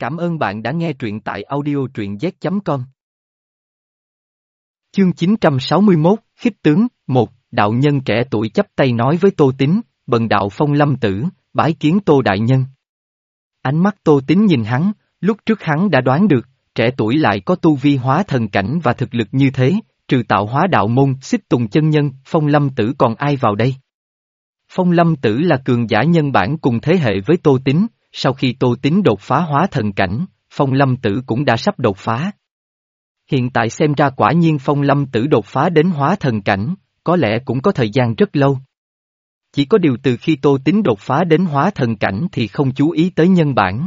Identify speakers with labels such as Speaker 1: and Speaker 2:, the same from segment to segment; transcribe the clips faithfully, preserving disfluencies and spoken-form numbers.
Speaker 1: Cảm ơn bạn đã nghe truyện tại audio truyện z chấm com. Chương chín trăm sáu mươi mốt, Khích tướng, một, đạo nhân trẻ tuổi chắp tay nói với Tô Tín, bần đạo Phong Lâm Tử, bái kiến Tô Đại Nhân. Ánh mắt Tô Tín nhìn hắn, lúc trước hắn đã đoán được, trẻ tuổi lại có tu vi hóa thần cảnh và thực lực như thế, trừ tạo hóa đạo môn, Xích Tùng chân nhân, Phong Lâm Tử còn ai vào đây? Phong Lâm Tử là cường giả nhân bản cùng thế hệ với Tô Tín, sau khi Tô Tín đột phá hóa thần cảnh, Phong Lâm Tử cũng đã sắp đột phá. Hiện tại xem ra quả nhiên Phong Lâm Tử đột phá đến hóa thần cảnh, có lẽ cũng có thời gian rất lâu. Chỉ có điều từ khi Tô Tín đột phá đến hóa thần cảnh thì không chú ý tới nhân bản.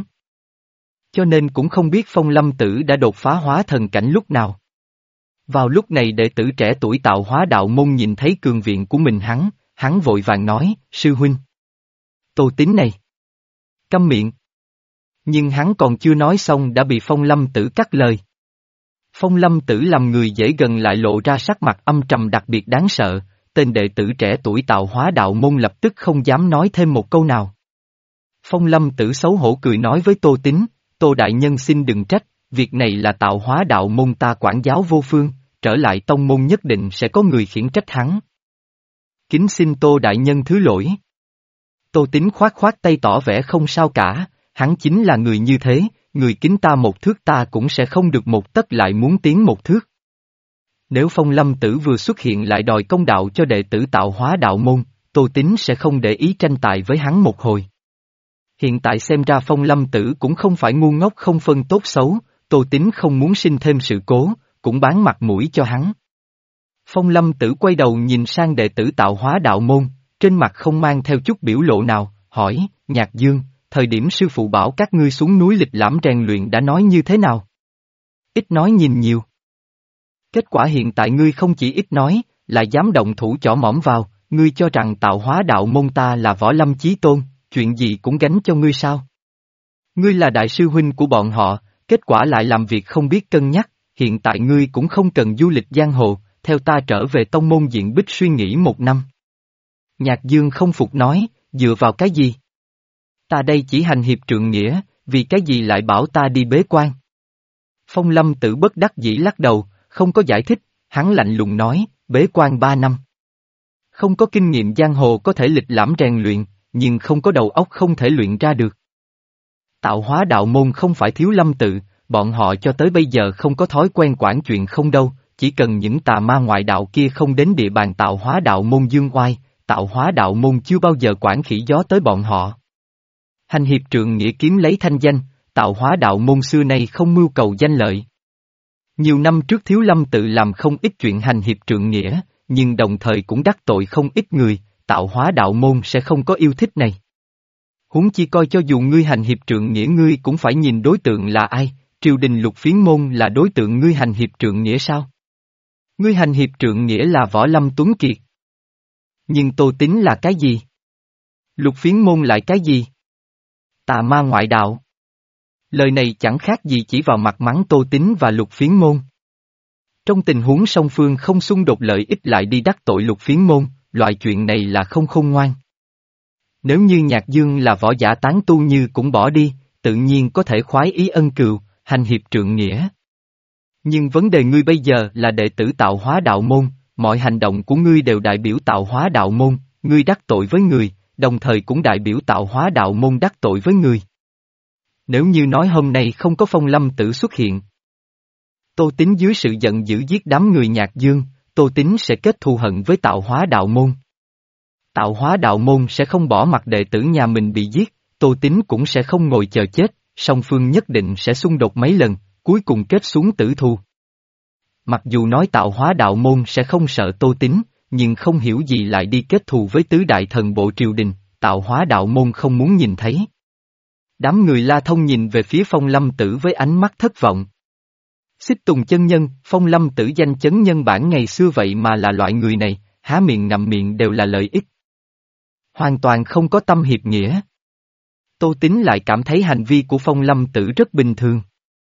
Speaker 1: Cho nên cũng không biết Phong Lâm Tử đã đột phá hóa thần cảnh lúc nào. Vào lúc này đệ tử trẻ tuổi tạo hóa đạo môn nhìn thấy cường viện của mình hắn, hắn vội vàng nói, sư huynh. Tô Tín này. Câm miệng. Nhưng hắn còn chưa nói xong đã bị Phong Lâm Tử cắt lời. Phong Lâm Tử làm người dễ gần lại lộ ra sắc mặt âm trầm đặc biệt đáng sợ, tên đệ tử trẻ tuổi tạo hóa đạo môn lập tức không dám nói thêm một câu nào. Phong Lâm Tử xấu hổ cười nói với Tô Tín, Tô Đại Nhân xin đừng trách, việc này là tạo hóa đạo môn ta quản giáo vô phương, trở lại tông môn nhất định sẽ có người khiển trách hắn. Kính xin Tô Đại Nhân thứ lỗi. Tô Tín khoát khoát tay tỏ vẻ không sao cả, hắn chính là người như thế, người kính ta một thước ta cũng sẽ không được một tấc lại muốn tiến một thước. Nếu Phong Lâm Tử vừa xuất hiện lại đòi công đạo cho đệ tử tạo hóa đạo môn, Tô Tín sẽ không để ý tranh tài với hắn một hồi. Hiện tại xem ra Phong Lâm Tử cũng không phải ngu ngốc không phân tốt xấu, Tô Tín không muốn sinh thêm sự cố, cũng bán mặt mũi cho hắn. Phong Lâm Tử quay đầu nhìn sang đệ tử tạo hóa đạo môn, trên mặt không mang theo chút biểu lộ nào, hỏi, Nhạc Dương, thời điểm sư phụ bảo các ngươi xuống núi lịch lãm rèn luyện đã nói như thế nào? Ít nói nhìn nhiều. Kết quả hiện tại ngươi không chỉ ít nói, lại dám động thủ chỏ mỏm vào, ngươi cho rằng tạo hóa đạo môn ta là võ lâm chí tôn, chuyện gì cũng gánh cho ngươi sao? Ngươi là đại sư huynh của bọn họ, kết quả lại làm việc không biết cân nhắc, hiện tại ngươi cũng không cần du lịch giang hồ, theo ta trở về tông môn diện bích suy nghĩ một năm. Nhạc Dương không phục nói, dựa vào cái gì? Ta đây chỉ hành hiệp trượng nghĩa, vì cái gì lại bảo ta đi bế quan? Phong Lâm Tử bất đắc dĩ lắc đầu, không có giải thích, hắn lạnh lùng nói, bế quan ba năm. Không có kinh nghiệm giang hồ có thể lịch lãm rèn luyện, nhưng không có đầu óc không thể luyện ra được. Tạo hóa đạo môn không phải thiếu Lâm Tự, bọn họ cho tới bây giờ không có thói quen quản chuyện không đâu, chỉ cần những tà ma ngoại đạo kia không đến địa bàn tạo hóa đạo môn dương oai, tạo hóa đạo môn chưa bao giờ quản khỉ gió tới bọn họ. Hành hiệp trượng nghĩa kiếm lấy thanh danh, tạo hóa đạo môn xưa nay không mưu cầu danh lợi. Nhiều năm trước Thiếu Lâm Tự làm không ít chuyện hành hiệp trượng nghĩa, nhưng đồng thời cũng đắc tội không ít người, tạo hóa đạo môn sẽ không có yêu thích này. Huống chi coi cho dù ngươi hành hiệp trượng nghĩa ngươi cũng phải nhìn đối tượng là ai, triều đình Lục Phiến môn là đối tượng ngươi hành hiệp trượng nghĩa sao? Ngươi hành hiệp trượng nghĩa là Võ Lâm Tuấn Kiệt. Nhưng Tô Tín là cái gì? Lục Phiến môn lại cái gì? Tà ma ngoại đạo. Lời này chẳng khác gì chỉ vào mặt mắng Tô Tín và Lục Phiến môn. Trong tình huống song phương không xung đột lợi ích lại đi đắc tội Lục Phiến môn, loại chuyện này là không khôn ngoan. Nếu như Nhạc Dương là võ giả tán tu như cũng bỏ đi, tự nhiên có thể khoái ý ân cừu, hành hiệp trượng nghĩa. Nhưng vấn đề ngươi bây giờ là đệ tử tạo hóa đạo môn, mọi hành động của ngươi đều đại biểu tạo hóa đạo môn, ngươi đắc tội với người, đồng thời cũng đại biểu tạo hóa đạo môn đắc tội với người. Nếu như nói hôm nay không có Phong Lâm Tử xuất hiện, Tô Tín dưới sự giận dữ giết đám người Nhạc Dương, Tô Tín sẽ kết thù hận với tạo hóa đạo môn. Tạo hóa đạo môn sẽ không bỏ mặc đệ tử nhà mình bị giết, Tô Tín cũng sẽ không ngồi chờ chết, song phương nhất định sẽ xung đột mấy lần, cuối cùng kết xuống tử thù. Mặc dù nói tạo hóa đạo môn sẽ không sợ Tô Tín, nhưng không hiểu gì lại đi kết thù với tứ đại thần bộ triều đình, tạo hóa đạo môn không muốn nhìn thấy. Đám người La Thông nhìn về phía Phong Lâm Tử với ánh mắt thất vọng. Xích Tùng chân nhân, Phong Lâm Tử danh chấn nhân bản ngày xưa vậy mà là loại người này, há miệng ngậm miệng đều là lợi ích. Hoàn toàn không có tâm hiệp nghĩa. Tô Tín lại cảm thấy hành vi của Phong Lâm Tử rất bình thường.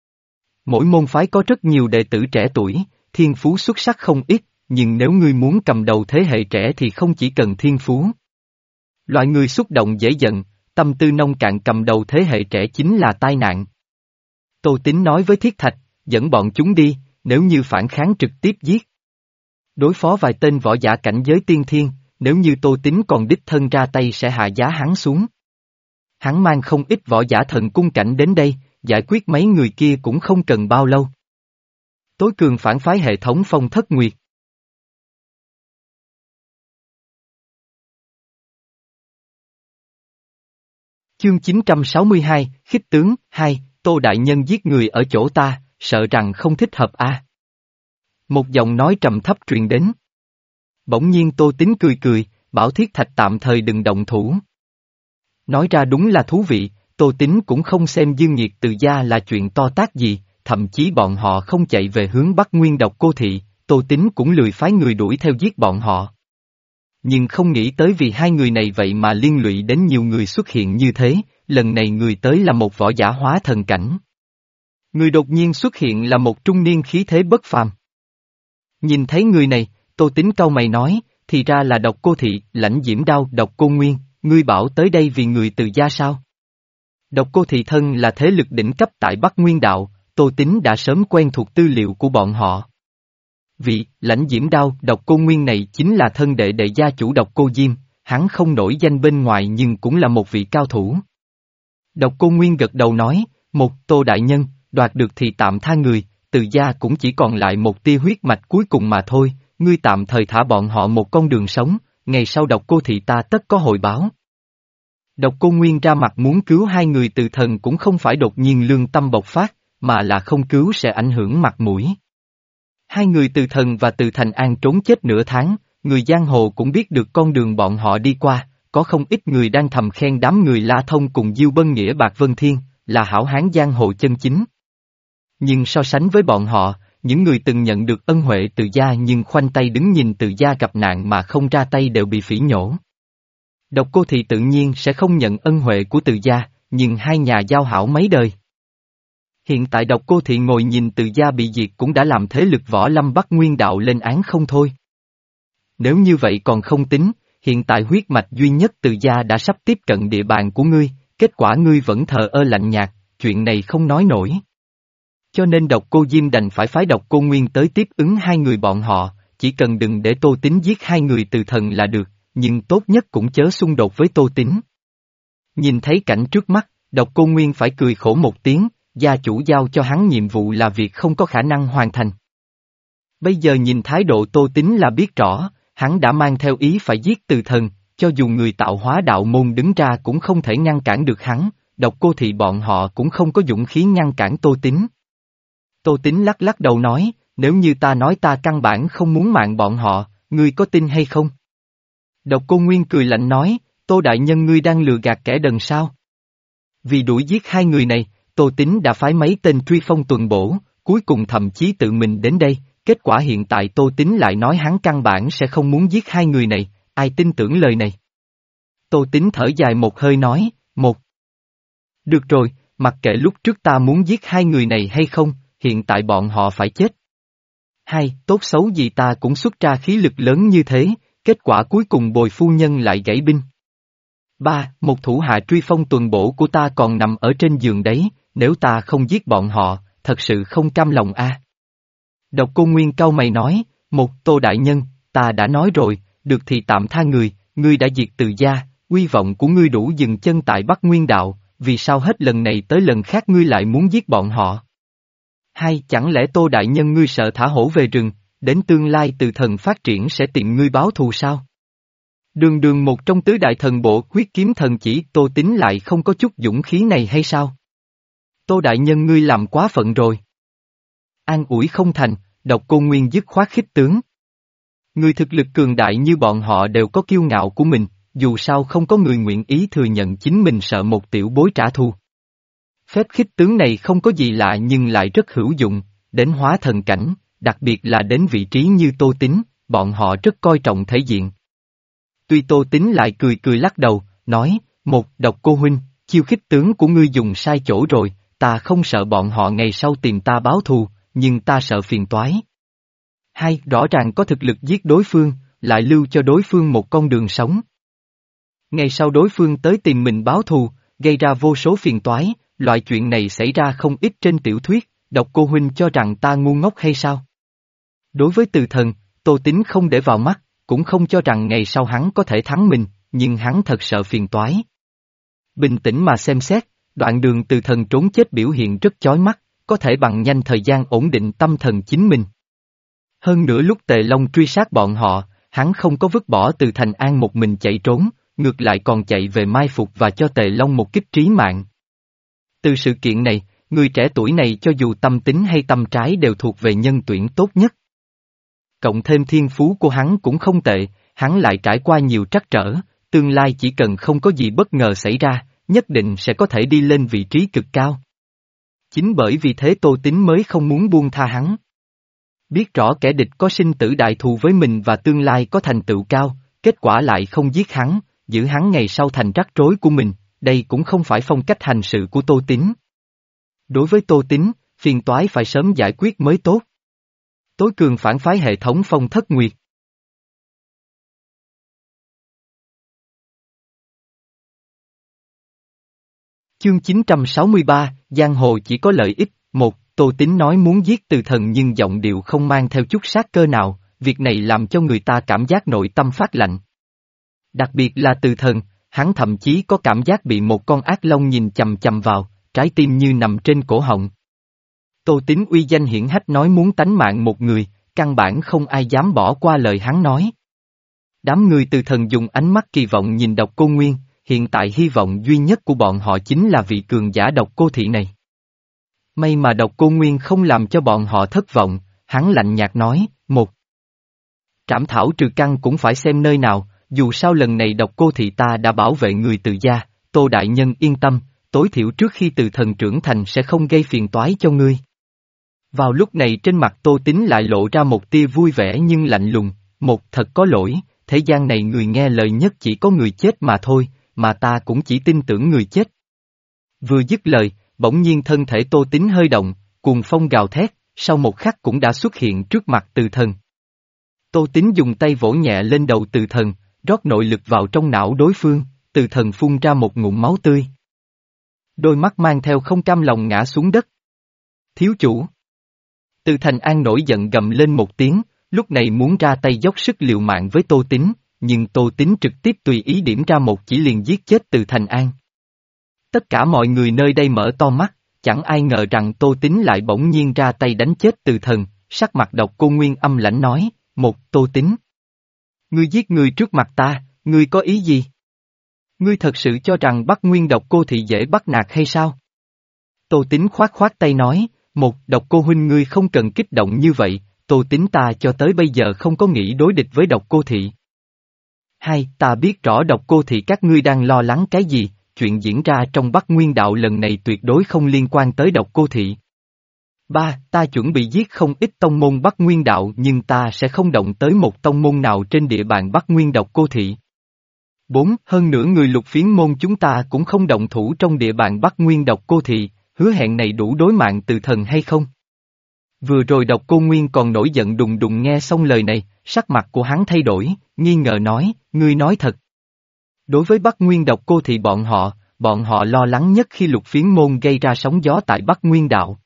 Speaker 1: Mỗi môn phái có rất nhiều đệ tử trẻ tuổi, thiên phú xuất sắc không ít, nhưng nếu ngươi muốn cầm đầu thế hệ trẻ thì không chỉ cần thiên phú. Loại người xúc động dễ giận, tâm tư nông cạn cầm đầu thế hệ trẻ chính là tai nạn. Tô Tín nói với Thiết Thạch, dẫn bọn chúng đi, nếu như phản kháng trực tiếp giết. Đối phó vài tên võ giả cảnh giới tiên thiên, nếu như Tô Tín còn đích thân ra tay sẽ hạ giá hắn xuống. Hắn mang không ít võ giả thần cung cảnh đến đây, giải quyết mấy người kia cũng không cần bao lâu. Tối cường phản phái hệ thống Phong Thất Nguyệt. Chương chín trăm sáu mươi hai, Khích tướng, hai, Tô Đại Nhân giết người ở chỗ ta, sợ rằng không thích hợp a. À. Một giọng nói trầm thấp truyền đến. Bỗng nhiên Tô Tín cười cười, bảo Thiết Thạch tạm thời đừng động thủ. Nói ra đúng là thú vị, Tô Tín cũng không xem Dương Nhiệt Từ gia là chuyện to tát gì, thậm chí bọn họ không chạy về hướng Bắc Nguyên Độc Cô Thị, Tô Tín cũng lười phái người đuổi theo giết bọn họ. Nhưng không nghĩ tới vì hai người này vậy mà liên lụy đến nhiều người xuất hiện như thế, lần này người tới là một võ giả hóa thần cảnh. Người đột nhiên xuất hiện là một trung niên khí thế bất phàm. Nhìn thấy người này, Tô Tín cau mày nói, thì ra là Độc Cô Thị, Lãnh Diễm Đao, Độc Cô Nguyên, ngươi bảo tới đây vì người Từ gia sao? Độc Cô Thị thân là thế lực đỉnh cấp tại Bắc Nguyên Đạo, Tô Tín đã sớm quen thuộc tư liệu của bọn họ. Vị, Lãnh Diễm Đao, Độc Cô Nguyên này chính là thân đệ đệ gia chủ Độc Cô Diêm, hắn không nổi danh bên ngoài nhưng cũng là một vị cao thủ. Độc Cô Nguyên gật đầu nói, một, Tô Đại Nhân, đoạt được thì tạm tha người, Từ gia cũng chỉ còn lại một tia huyết mạch cuối cùng mà thôi, ngươi tạm thời thả bọn họ một con đường sống, ngày sau Độc Cô Thị ta tất có hồi báo. Độc Cô Nguyên ra mặt muốn cứu hai người Từ thần cũng không phải đột nhiên lương tâm bộc phát, mà là không cứu sẽ ảnh hưởng mặt mũi. Hai người Từ thần và Từ Thành An trốn chết nửa tháng, người giang hồ cũng biết được con đường bọn họ đi qua, có không ít người đang thầm khen đám người La Thông cùng Diêu Bân Nghĩa Bạc Vân Thiên, là hảo hán giang hồ chân chính. Nhưng so sánh với bọn họ, những người từng nhận được ân huệ Từ gia nhưng khoanh tay đứng nhìn Từ gia gặp nạn mà không ra tay đều bị phỉ nhổ. Độc Cô Thị tự nhiên sẽ không nhận ân huệ của Từ gia, nhưng hai nhà giao hảo mấy đời. Hiện tại Độc Cô Thị ngồi nhìn Từ gia bị diệt cũng đã làm thế lực võ lâm Bắc Nguyên Đạo lên án không thôi. Nếu như vậy còn không tính, hiện tại huyết mạch duy nhất Từ gia đã sắp tiếp cận địa bàn của ngươi, kết quả ngươi vẫn thờ ơ lạnh nhạt, chuyện này không nói nổi. Cho nên Độc Cô Diêm đành phải phái Độc Cô Nguyên tới tiếp ứng hai người bọn họ, chỉ cần đừng để Tô Tín giết hai người Từ thần là được, nhưng tốt nhất cũng chớ xung đột với Tô Tín. Nhìn thấy cảnh trước mắt, Độc Cô Nguyên phải cười khổ một tiếng, gia chủ giao cho hắn nhiệm vụ là việc không có khả năng hoàn thành. Bây giờ nhìn thái độ Tô Tín là biết rõ, hắn đã mang theo ý phải giết Từ thần, cho dù người tạo hóa đạo môn đứng ra cũng không thể ngăn cản được hắn, Độc Cô Thị bọn họ cũng không có dũng khí ngăn cản Tô Tín. Tô Tín lắc lắc đầu nói, nếu như ta nói ta căn bản không muốn mạng bọn họ, ngươi có tin hay không? Độc Cô Nguyên cười lạnh nói, Tô Đại Nhân ngươi đang lừa gạt kẻ đần sao? Vì đuổi giết hai người này, Tô Tín đã phái mấy tên truy phong tuần bổ, cuối cùng thậm chí tự mình đến đây, kết quả hiện tại Tô Tín lại nói hắn căn bản sẽ không muốn giết hai người này, ai tin tưởng lời này? Tô Tín thở dài một hơi nói, một. Được rồi, mặc kệ lúc trước ta muốn giết hai người này hay không, hiện tại bọn họ phải chết. Hai, tốt xấu gì ta cũng xuất ra khí lực lớn như thế, kết quả cuối cùng Bồi phu nhân lại gãy binh. Ba, một thủ hạ truy phong tuần bổ của ta còn nằm ở trên giường đấy, nếu ta không giết bọn họ, thật sự không cam lòng a. À. Độc Cô Nguyên cau mày nói, một, Tô Đại Nhân, ta đã nói rồi, được thì tạm tha người, ngươi đã diệt Từ gia, uy vọng của ngươi đủ dừng chân tại Bắc Nguyên Đạo, vì sao hết lần này tới lần khác ngươi lại muốn giết bọn họ? Hai, chẳng lẽ Tô Đại Nhân ngươi sợ thả hổ về rừng, đến tương lai Từ thần phát triển sẽ tìm ngươi báo thù sao? Đường đường một trong tứ đại thần bộ huyết kiếm thần chỉ Tô Tín lại không có chút dũng khí này hay sao? Tô Đại Nhân ngươi làm quá phận rồi. An ủi không thành, Độc Cô Nguyên dứt khoát khích tướng. Người thực lực cường đại như bọn họ đều có kiêu ngạo của mình, dù sao không có người nguyện ý thừa nhận chính mình sợ một tiểu bối trả thù. Phép khích tướng này không có gì lạ nhưng lại rất hữu dụng, đến hóa thần cảnh, đặc biệt là đến vị trí như Tô Tín, bọn họ rất coi trọng thể diện. Tuy Tô Tín lại cười cười lắc đầu, nói, một, Độc Cô huynh, chiêu khích tướng của ngươi dùng sai chỗ rồi, ta không sợ bọn họ ngày sau tìm ta báo thù, nhưng ta sợ phiền toái. Hai, rõ ràng có thực lực giết đối phương, lại lưu cho đối phương một con đường sống. Ngày sau đối phương tới tìm mình báo thù, gây ra vô số phiền toái, loại chuyện này xảy ra không ít trên tiểu thuyết, Độc Cô huynh cho rằng ta ngu ngốc hay sao? Đối với Từ Thần, Tô Tín không để vào mắt, cũng không cho rằng ngày sau hắn có thể thắng mình, nhưng hắn thật sợ phiền toái. Bình tĩnh mà xem xét, đoạn đường Từ Thần trốn chết biểu hiện rất chói mắt, có thể bằng nhanh thời gian ổn định tâm thần chính mình. Hơn nữa lúc Tề Long truy sát bọn họ, hắn không có vứt bỏ Từ Thành An một mình chạy trốn, ngược lại còn chạy về mai phục và cho Tề Long một kích trí mạng. Từ sự kiện này, người trẻ tuổi này cho dù tâm tính hay tâm trái đều thuộc về nhân tuyển tốt nhất. Cộng thêm thiên phú của hắn cũng không tệ, hắn lại trải qua nhiều trắc trở, tương lai chỉ cần không có gì bất ngờ xảy ra, nhất định sẽ có thể đi lên vị trí cực cao. Chính bởi vì thế Tô Tín mới không muốn buông tha hắn. Biết rõ kẻ địch có sinh tử đại thù với mình và tương lai có thành tựu cao, kết quả lại không giết hắn, giữ hắn ngày sau thành rắc rối của mình, đây cũng không phải phong cách hành sự của Tô Tín. Đối với Tô Tín, phiền toái phải sớm giải quyết mới tốt. Tối cường phản phái hệ thống Phong Thất Nguyệt. Chương chín trăm sáu mươi ba, Giang hồ chỉ có lợi ích. Một, Tô Tín nói muốn giết Từ Thần nhưng giọng điệu không mang theo chút sát cơ nào, việc này làm cho người ta cảm giác nội tâm phát lạnh. Đặc biệt là Từ Thần, hắn thậm chí có cảm giác bị một con ác long nhìn chằm chằm vào, trái tim như nằm trên cổ họng. Tô Tín uy danh hiển hách nói muốn tánh mạng một người, căn bản không ai dám bỏ qua lời hắn nói. Đám người Từ Thần dùng ánh mắt kỳ vọng nhìn Độc Cô Nguyên, hiện tại hy vọng duy nhất của bọn họ chính là vị cường giả Độc Cô Thị này. May mà Độc Cô Nguyên không làm cho bọn họ thất vọng, hắn lạnh nhạt nói, một. Trảm thảo trừ căn cũng phải xem nơi nào, dù sao lần này Độc Cô Thị ta đã bảo vệ người Từ gia, Tô Đại Nhân yên tâm, tối thiểu trước khi Từ Thần trưởng thành sẽ không gây phiền toái cho ngươi. Vào lúc này trên mặt Tô Tín lại lộ ra một tia vui vẻ nhưng lạnh lùng, một thật có lỗi, thế gian này người nghe lời nhất chỉ có người chết mà thôi, mà ta cũng chỉ tin tưởng người chết. Vừa dứt lời, bỗng nhiên thân thể Tô Tín hơi động, cuồng phong gào thét, sau một khắc cũng đã xuất hiện trước mặt Từ Thần. Tô Tín dùng tay vỗ nhẹ lên đầu Từ Thần, rót nội lực vào trong não đối phương, Từ Thần phun ra một ngụm máu tươi. Đôi mắt mang theo không cam lòng ngã xuống đất. Thiếu chủ. Từ Thành An nổi giận gầm lên một tiếng, lúc này muốn ra tay dốc sức liều mạng với Tô Tín, nhưng Tô Tín trực tiếp tùy ý điểm ra một chỉ liền giết chết Từ Thành An. Tất cả mọi người nơi đây mở to mắt, chẳng ai ngờ rằng Tô Tín lại bỗng nhiên ra tay đánh chết Từ Thần, sắc mặt Độc Cô Nguyên âm lãnh nói, một Tô Tín. Ngươi giết người trước mặt ta, ngươi có ý gì? Ngươi thật sự cho rằng Bắc Nguyên Độc Cô Thị dễ bắt nạt hay sao? Tô Tín khoát khoát tay nói, một Độc Cô huynh ngươi không cần kích động như vậy, Tô Tín ta cho tới bây giờ không có nghĩ đối địch với Độc Cô Thị. Hai, ta biết rõ Độc Cô Thị các ngươi đang lo lắng cái gì, chuyện diễn ra trong Bắc Nguyên đạo lần này tuyệt đối không liên quan tới Độc Cô Thị. Ba, ta chuẩn bị giết không ít tông môn Bắc Nguyên đạo nhưng ta sẽ không động tới một tông môn nào trên địa bàn Bắc Nguyên Độc Cô Thị. Bốn, hơn nữa người Lục Phiến môn chúng ta cũng không động thủ trong địa bàn Bắc Nguyên Độc Cô Thị, hứa hẹn này đủ đối mạng Từ Thần hay không? Vừa rồi Độc Cô Nguyên còn nổi giận đùng đùng nghe xong lời này, sắc mặt của hắn thay đổi, nghi ngờ nói, ngươi nói thật. Đối với Bắc Nguyên Độc Cô Thị bọn họ, bọn họ lo lắng nhất khi Lục Phiến môn gây ra sóng gió tại Bắc Nguyên đạo.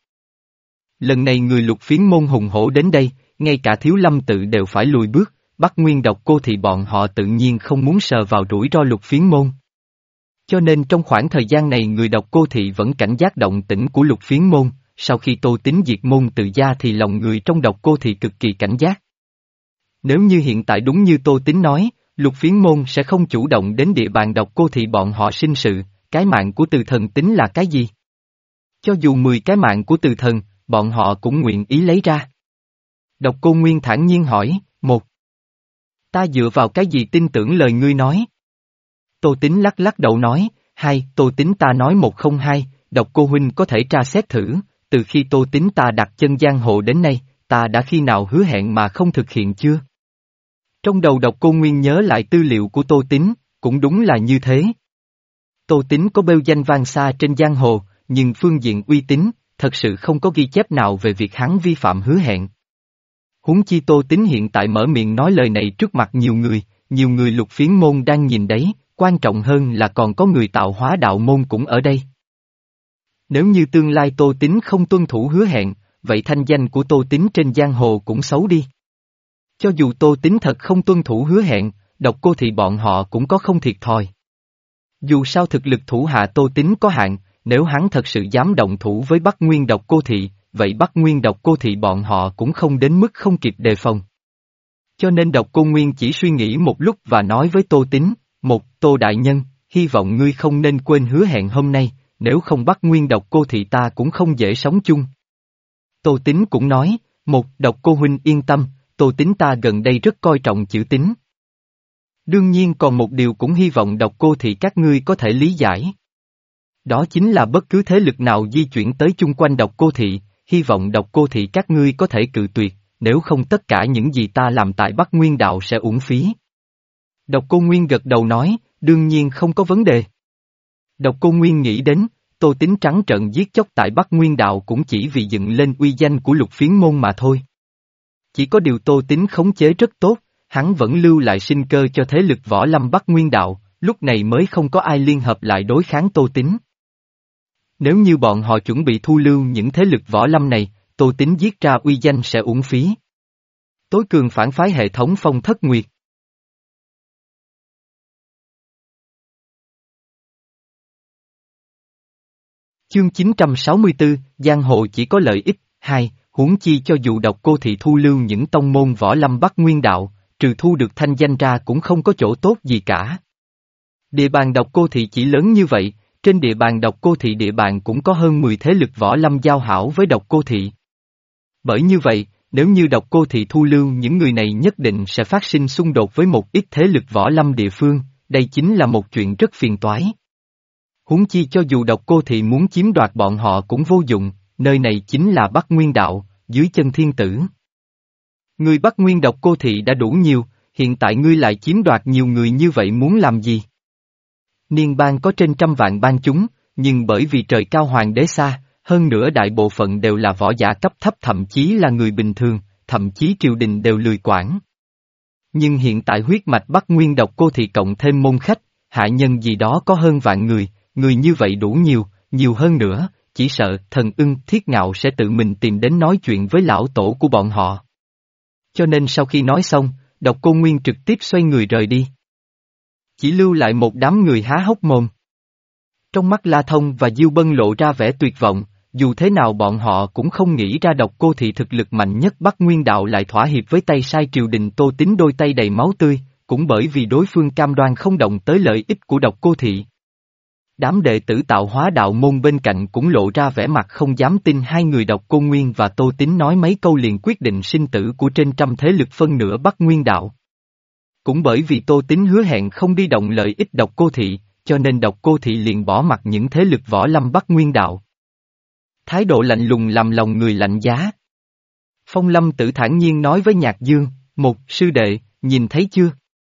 Speaker 1: Lần này người Lục Phiến môn hùng hổ đến đây, ngay cả Thiếu Lâm tự đều phải lùi bước, Bắc Nguyên Độc Cô Thị bọn họ tự nhiên không muốn sờ vào rủi ro Lục Phiến môn. Cho nên trong khoảng thời gian này người Độc Cô Thị vẫn cảnh giác động tĩnh của Lục Phiến môn, sau khi Tô Tín diệt môn Từ gia thì lòng người trong Độc Cô Thị cực kỳ cảnh giác. Nếu như hiện tại đúng như Tô Tín nói, Lục Phiến môn sẽ không chủ động đến địa bàn Độc Cô Thị bọn họ sinh sự, cái mạng của Từ Thần tính là cái gì? Cho dù mười cái mạng của Từ Thần, bọn họ cũng nguyện ý lấy ra. Độc Cô Nguyên thản nhiên hỏi, một. Ta dựa vào cái gì tin tưởng lời ngươi nói? Tô Tín lắc lắc đầu nói, hai, Tô Tín ta nói một không hai, Độc Cô huynh có thể tra xét thử, từ khi Tô Tín ta đặt chân giang hồ đến nay, ta đã khi nào hứa hẹn mà không thực hiện chưa? Trong đầu Độc Cô Nguyên nhớ lại tư liệu của Tô Tín, cũng đúng là như thế. Tô Tín có bêu danh vang xa trên giang hồ, nhưng phương diện uy tín, thật sự không có ghi chép nào về việc hắn vi phạm hứa hẹn. Huống chi Tô Tín hiện tại mở miệng nói lời này trước mặt nhiều người, nhiều người Lục Phiến môn đang nhìn đấy, quan trọng hơn là còn có người tạo hóa đạo môn cũng ở đây. Nếu như tương lai Tô Tín không tuân thủ hứa hẹn, vậy thanh danh của Tô Tín trên giang hồ cũng xấu đi. Cho dù Tô Tín thật không tuân thủ hứa hẹn, Độc Cô Thị bọn họ cũng có không thiệt thòi. Dù sao thực lực thủ hạ Tô Tín có hạn, nếu hắn thật sự dám động thủ với Bắc Nguyên Độc Cô Thị, vậy Bắc Nguyên Độc Cô Thị bọn họ cũng không đến mức không kịp đề phòng. Cho nên Độc Cô Nguyên chỉ suy nghĩ một lúc và nói với Tô Tín, một, Tô Đại Nhân, hy vọng ngươi không nên quên hứa hẹn hôm nay, nếu không Bắc Nguyên Độc Cô Thị ta cũng không dễ sống chung. Tô Tín cũng nói, một, Độc Cô Huynh yên tâm, Tô Tín ta gần đây rất coi trọng chữ tín. Đương nhiên còn một điều cũng hy vọng Độc Cô Thị các ngươi có thể lý giải. Đó chính là bất cứ thế lực nào di chuyển tới chung quanh Độc Cô Thị, hy vọng Độc Cô Thị các ngươi có thể cự tuyệt, nếu không tất cả những gì ta làm tại Bắc Nguyên Đạo sẽ uổng phí. Độc Cô Nguyên gật đầu nói, đương nhiên không có vấn đề. Độc Cô Nguyên nghĩ đến, Tô Tín trắng trợn giết chóc tại Bắc Nguyên Đạo cũng chỉ vì dựng lên uy danh của Lục Phiến môn mà thôi. Chỉ có điều Tô Tín khống chế rất tốt, hắn vẫn lưu lại sinh cơ cho thế lực võ lâm Bắc Nguyên Đạo, lúc này mới không có ai liên hợp lại đối kháng Tô Tín. Nếu như bọn họ chuẩn bị thu lưu những thế lực võ lâm này, Tô Tín giết ra uy danh sẽ uổng phí. Tối cường phản phái hệ thống Phong Thất Nguyệt. Chương chín trăm sáu mươi tư, Giang hồ chỉ có lợi ích, hai, huống chi cho dù Độc Cô Thị thu lưu những tông môn võ lâm Bắc Nguyên Đạo, trừ thu được thanh danh ra cũng không có chỗ tốt gì cả. Địa bàn Độc Cô Thị chỉ lớn như vậy, trên địa bàn Độc Cô Thị địa bàn cũng có hơn mười thế lực võ lâm giao hảo với Độc Cô Thị. Bởi như vậy, nếu như Độc Cô Thị thu lưu những người này nhất định sẽ phát sinh xung đột với một ít thế lực võ lâm địa phương, đây chính là một chuyện rất phiền toái. Huống chi cho dù Độc Cô Thị muốn chiếm đoạt bọn họ cũng vô dụng, nơi này chính là Bắc Nguyên Đạo, dưới chân thiên tử. Người Bắc Nguyên Độc Cô Thị đã đủ nhiều, hiện tại ngươi lại chiếm đoạt nhiều người như vậy muốn làm gì? Niên bang có trên trăm vạn bang chúng, nhưng bởi vì trời cao hoàng đế xa, hơn nữa đại bộ phận đều là võ giả cấp thấp thậm chí là người bình thường, thậm chí triều đình đều lười quản. Nhưng hiện tại huyết mạch Bắc Nguyên Độc Cô Thị cộng thêm môn khách, hạ nhân gì đó có hơn vạn người, người như vậy đủ nhiều, nhiều hơn nữa, chỉ sợ thần ưng Thiết Ngạo sẽ tự mình tìm đến nói chuyện với lão tổ của bọn họ. Cho nên sau khi nói xong, Độc Cô Nguyên trực tiếp xoay người rời đi. Chỉ lưu lại một đám người há hốc mồm. Trong mắt La Thông và Diêu Bân lộ ra vẻ tuyệt vọng, dù thế nào bọn họ cũng không nghĩ ra Độc Cô Thị thực lực mạnh nhất Bắc Nguyên Đạo lại thỏa hiệp với tay sai triều đình Tô Tín đôi tay đầy máu tươi, cũng bởi vì đối phương cam đoan không động tới lợi ích của Độc Cô Thị. Đám đệ tử Tạo Hóa Đạo môn bên cạnh cũng lộ ra vẻ mặt không dám tin hai người Độc Cô Nguyên và Tô Tín nói mấy câu liền quyết định sinh tử của trên trăm thế lực phân nửa Bắc Nguyên Đạo. Cũng bởi vì Tô Tín hứa hẹn không đi động lợi ích Độc Cô Thị, cho nên Độc Cô Thị liền bỏ mặc những thế lực võ lâm Bắc Nguyên Đạo. Thái độ lạnh lùng làm lòng người lạnh giá. Phong Lâm Tử thản nhiên nói với Nhạc Dương, một, sư đệ, nhìn thấy chưa?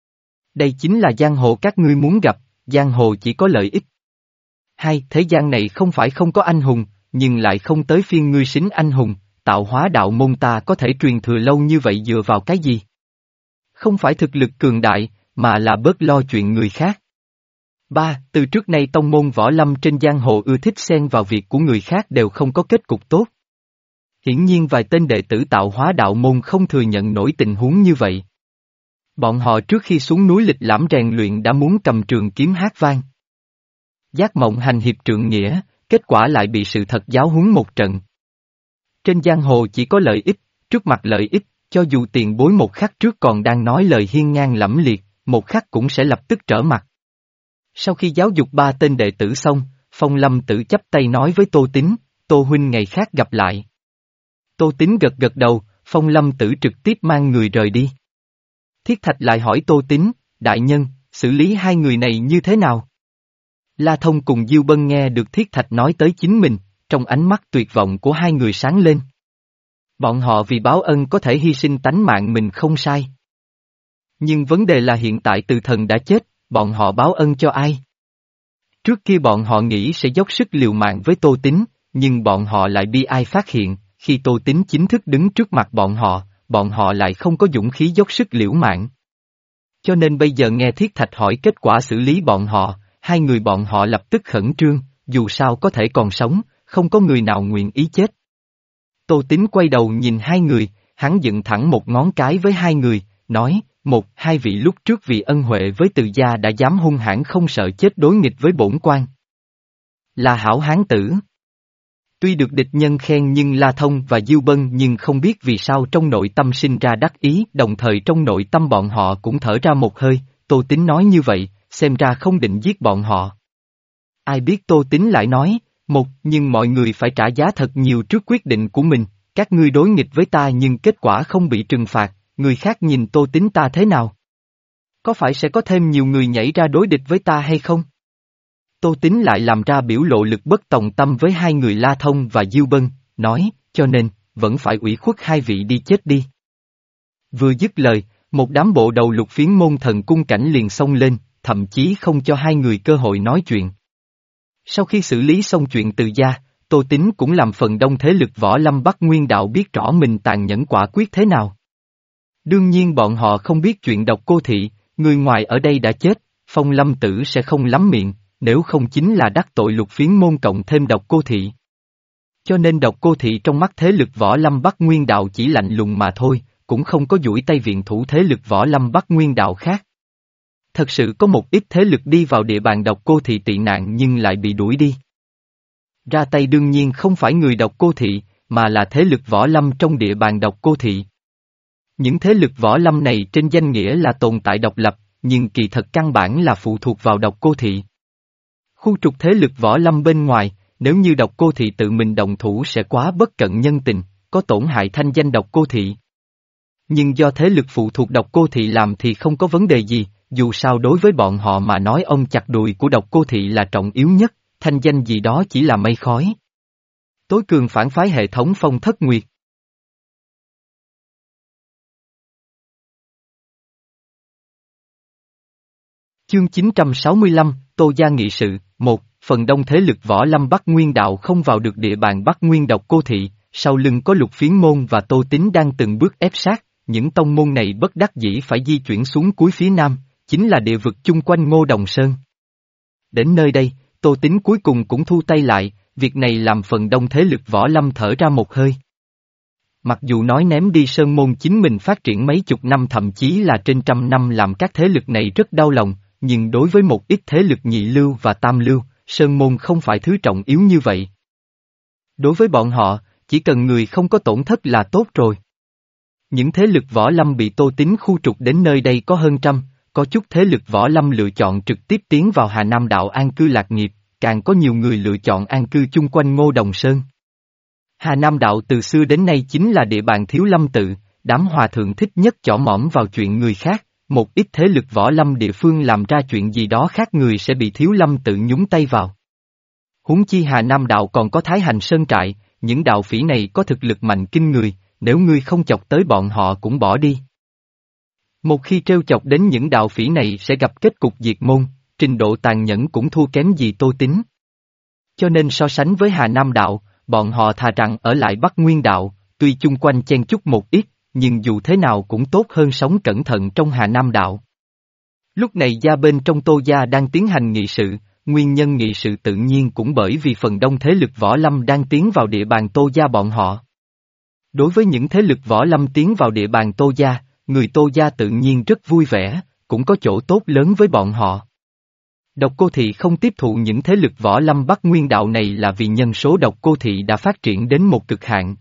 Speaker 1: Đây chính là giang hồ các ngươi muốn gặp, giang hồ chỉ có lợi ích. Hai, thế gian này không phải không có anh hùng, nhưng lại không tới phiên ngươi xính anh hùng, Tạo Hóa Đạo môn ta có thể truyền thừa lâu như vậy dựa vào cái gì? Không phải thực lực cường đại, mà là bớt lo chuyện người khác. Ba, từ trước nay tông môn võ lâm trên giang hồ ưa thích xen vào việc của người khác đều không có kết cục tốt. Hiển nhiên vài tên đệ tử Tạo Hóa Đạo môn không thừa nhận nổi tình huống như vậy. Bọn họ trước khi xuống núi lịch lãm rèn luyện đã muốn cầm trường kiếm hát vang. Giác mộng hành hiệp trượng nghĩa, kết quả lại bị sự thật giáo huấn một trận. Trên giang hồ chỉ có lợi ích, trước mặt lợi ích, cho dù tiền bối một khắc trước còn đang nói lời hiên ngang lẫm liệt, một khắc cũng sẽ lập tức trở mặt. Sau khi giáo dục ba tên đệ tử xong, Phong Lâm Tử chắp tay nói với Tô Tín, Tô huynh ngày khác gặp lại. Tô Tín gật gật đầu, Phong Lâm Tử trực tiếp mang người rời đi. Thiết Thạch lại hỏi Tô Tín, đại nhân, xử lý hai người này như thế nào? La Thông cùng Diêu Bân nghe được Thiết Thạch nói tới chính mình, trong ánh mắt tuyệt vọng của hai người sáng lên. Bọn họ vì báo ân có thể hy sinh tánh mạng mình không sai. Nhưng vấn đề là hiện tại Từ Thần đã chết, bọn họ báo ân cho ai? Trước kia bọn họ nghĩ sẽ dốc sức liều mạng với Tô Tín, nhưng bọn họ lại bi ai phát hiện, khi Tô Tín chính thức đứng trước mặt bọn họ, bọn họ lại không có dũng khí dốc sức liều mạng. Cho nên bây giờ nghe Thiết Thạch hỏi kết quả xử lý bọn họ, hai người bọn họ lập tức khẩn trương, dù sao có thể còn sống, không có người nào nguyện ý chết. Tô Tín quay đầu nhìn hai người, hắn dựng thẳng một ngón cái với hai người, nói, một, hai vị lúc trước vì ân huệ với Từ gia đã dám hung hãn không sợ chết đối nghịch với bổn quan. Là hảo hán tử. Tuy được địch nhân khen nhưng La Thông và Diêu Bân nhưng không biết vì sao trong nội tâm sinh ra đắc ý, đồng thời trong nội tâm bọn họ cũng thở ra một hơi, Tô Tín nói như vậy, xem ra không định giết bọn họ. Ai biết Tô Tín lại nói, một, nhưng mọi người phải trả giá thật nhiều trước quyết định của mình, các ngươi đối nghịch với ta nhưng kết quả không bị trừng phạt, người khác nhìn Tô Tín ta thế nào? Có phải sẽ có thêm nhiều người nhảy ra đối địch với ta hay không? Tô Tín lại làm ra biểu lộ lực bất tòng tâm với hai người La Thông và Diêu Bân, nói, cho nên, vẫn phải ủy khuất hai vị đi chết đi. Vừa dứt lời, một đám bộ đầu lục phiến môn thần cung cảnh liền xông lên, thậm chí không cho hai người cơ hội nói chuyện. Sau khi xử lý xong chuyện Từ gia, Tô Tín cũng làm phần đông thế lực võ lâm Bắc Nguyên đạo biết rõ mình tàn nhẫn quả quyết thế nào. Đương nhiên bọn họ không biết chuyện Độc Cô Thị, người ngoài ở đây đã chết, Phong Lâm Tử sẽ không lắm miệng, nếu không chính là đắc tội lục phiến môn cộng thêm Độc Cô Thị. Cho nên Độc Cô Thị trong mắt thế lực võ lâm Bắc Nguyên đạo chỉ lạnh lùng mà thôi, cũng không có duỗi tay viện thủ thế lực võ lâm Bắc Nguyên đạo khác. Thật sự có một ít thế lực đi vào địa bàn Độc Cô Thị tị nạn nhưng lại bị đuổi đi. Ra tay đương nhiên không phải người Độc Cô Thị, mà là thế lực võ lâm trong địa bàn Độc Cô Thị. Những thế lực võ lâm này trên danh nghĩa là tồn tại độc lập, nhưng kỳ thật căn bản là phụ thuộc vào Độc Cô Thị. Khu trục thế lực võ lâm bên ngoài, nếu như Độc Cô Thị tự mình động thủ sẽ quá bất cận nhân tình, có tổn hại thanh danh Độc Cô Thị. Nhưng do thế lực phụ thuộc Độc Cô Thị làm thì không có vấn đề gì, dù sao đối với bọn họ mà nói ông chặt đùi của Độc Cô Thị là trọng yếu nhất, thanh danh gì đó chỉ là mây khói. Tối cường phản phái hệ thống Phong Thất Nguyệt. Chương chín trăm sáu mươi lăm, Tô Gia Nghị Sự, một, phần đông thế lực võ lâm Bắc Nguyên đạo không vào được địa bàn Bắc Nguyên Độc Cô Thị, sau lưng có Lục Phiến Môn và Tô Tín đang từng bước ép sát, những tông môn này bất đắc dĩ phải di chuyển xuống cuối phía nam, chính là địa vực chung quanh Ngô Đồng Sơn. Đến nơi đây, Tô Tín cuối cùng cũng thu tay lại, việc này làm phần đông thế lực võ lâm thở ra một hơi. Mặc dù nói ném đi Sơn Môn chính mình phát triển mấy chục năm thậm chí là trên trăm năm làm các thế lực này rất đau lòng, nhưng đối với một ít thế lực nhị lưu và tam lưu, Sơn Môn không phải thứ trọng yếu như vậy. Đối với bọn họ, chỉ cần người không có tổn thất là tốt rồi. Những thế lực võ lâm bị Tô Tín khu trục đến nơi đây có hơn trăm, có chút thế lực võ lâm lựa chọn trực tiếp tiến vào Hà Nam đạo an cư lạc nghiệp, càng có nhiều người lựa chọn an cư chung quanh Ngô Đồng Sơn. Hà Nam đạo từ xưa đến nay chính là địa bàn thiếu lâm tự, đám hòa thượng thích nhất chỏ mỏm vào chuyện người khác, một ít thế lực võ lâm địa phương làm ra chuyện gì đó khác người sẽ bị thiếu lâm tự nhúng tay vào. Huống chi Hà Nam đạo còn có Thái Hành Sơn trại, những đạo phỉ này có thực lực mạnh kinh người, nếu ngươi không chọc tới bọn họ cũng bỏ đi. Một khi trêu chọc đến những đạo phỉ này sẽ gặp kết cục diệt môn, trình độ tàn nhẫn cũng thua kém gì Tô Tín. Cho nên so sánh với Hà Nam đạo, bọn họ thà rằng ở lại Bắc Nguyên đạo, tuy chung quanh chen chúc một ít, nhưng dù thế nào cũng tốt hơn sống cẩn thận trong Hà Nam đạo. Lúc này gia bên trong Tô gia đang tiến hành nghị sự, nguyên nhân nghị sự tự nhiên cũng bởi vì phần đông thế lực võ lâm đang tiến vào địa bàn Tô gia bọn họ. Đối với những thế lực võ lâm tiến vào địa bàn Tô gia, người Tô gia tự nhiên rất vui vẻ, cũng có chỗ tốt lớn với bọn họ. Độc Cô Thị không tiếp thụ những thế lực võ lâm Bắc Nguyên đạo này là vì nhân số Độc Cô Thị đã phát triển đến một cực hạn.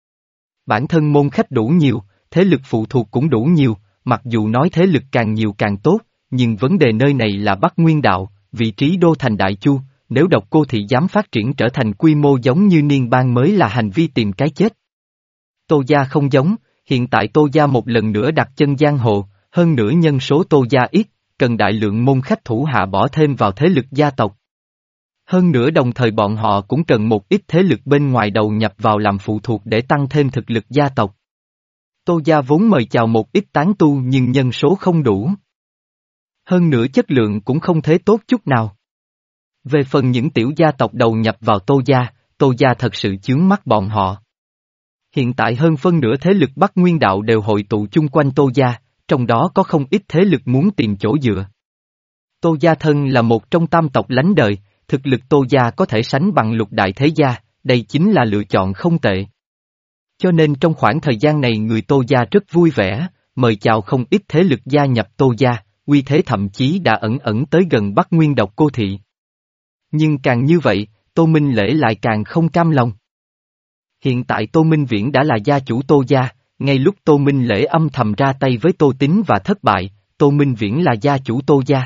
Speaker 1: Bản thân môn khách đủ nhiều, thế lực phụ thuộc cũng đủ nhiều, mặc dù nói thế lực càng nhiều càng tốt, nhưng vấn đề nơi này là Bắc Nguyên đạo, vị trí đô thành Đại Chu, nếu Độc Cô Thị dám phát triển trở thành quy mô giống như Niên Bang mới là hành vi tìm cái chết. Tô gia không giống, hiện tại Tô gia một lần nữa đặt chân giang hồ, hơn nữa nhân số Tô gia ít, cần đại lượng môn khách thủ hạ bỏ thêm vào thế lực gia tộc. Hơn nữa đồng thời bọn họ cũng cần một ít thế lực bên ngoài đầu nhập vào làm phụ thuộc để tăng thêm thực lực gia tộc. Tô gia vốn mời chào một ít tán tu nhưng nhân số không đủ. Hơn nữa chất lượng cũng không thế tốt chút nào. Về phần những tiểu gia tộc đầu nhập vào Tô gia, Tô gia thật sự chướng mắt bọn họ. Hiện tại hơn phân nửa thế lực Bắc Nguyên đạo đều hội tụ chung quanh Tô gia, trong đó có không ít thế lực muốn tìm chỗ dựa. Tô gia thân là một trong tam tộc lánh đời, thực lực Tô gia có thể sánh bằng lục đại thế gia, đây chính là lựa chọn không tệ. Cho nên trong khoảng thời gian này người Tô gia rất vui vẻ, mời chào không ít thế lực gia nhập Tô gia, uy thế thậm chí đã ẩn ẩn tới gần Bắc Nguyên Độc Cô Thị. Nhưng càng như vậy, Tô Minh Lễ lại càng không cam lòng. Hiện tại Tô Minh Viễn đã là gia chủ Tô gia, ngay lúc Tô Minh Lễ âm thầm ra tay với Tô Tín và thất bại, Tô Minh Viễn là gia chủ Tô gia.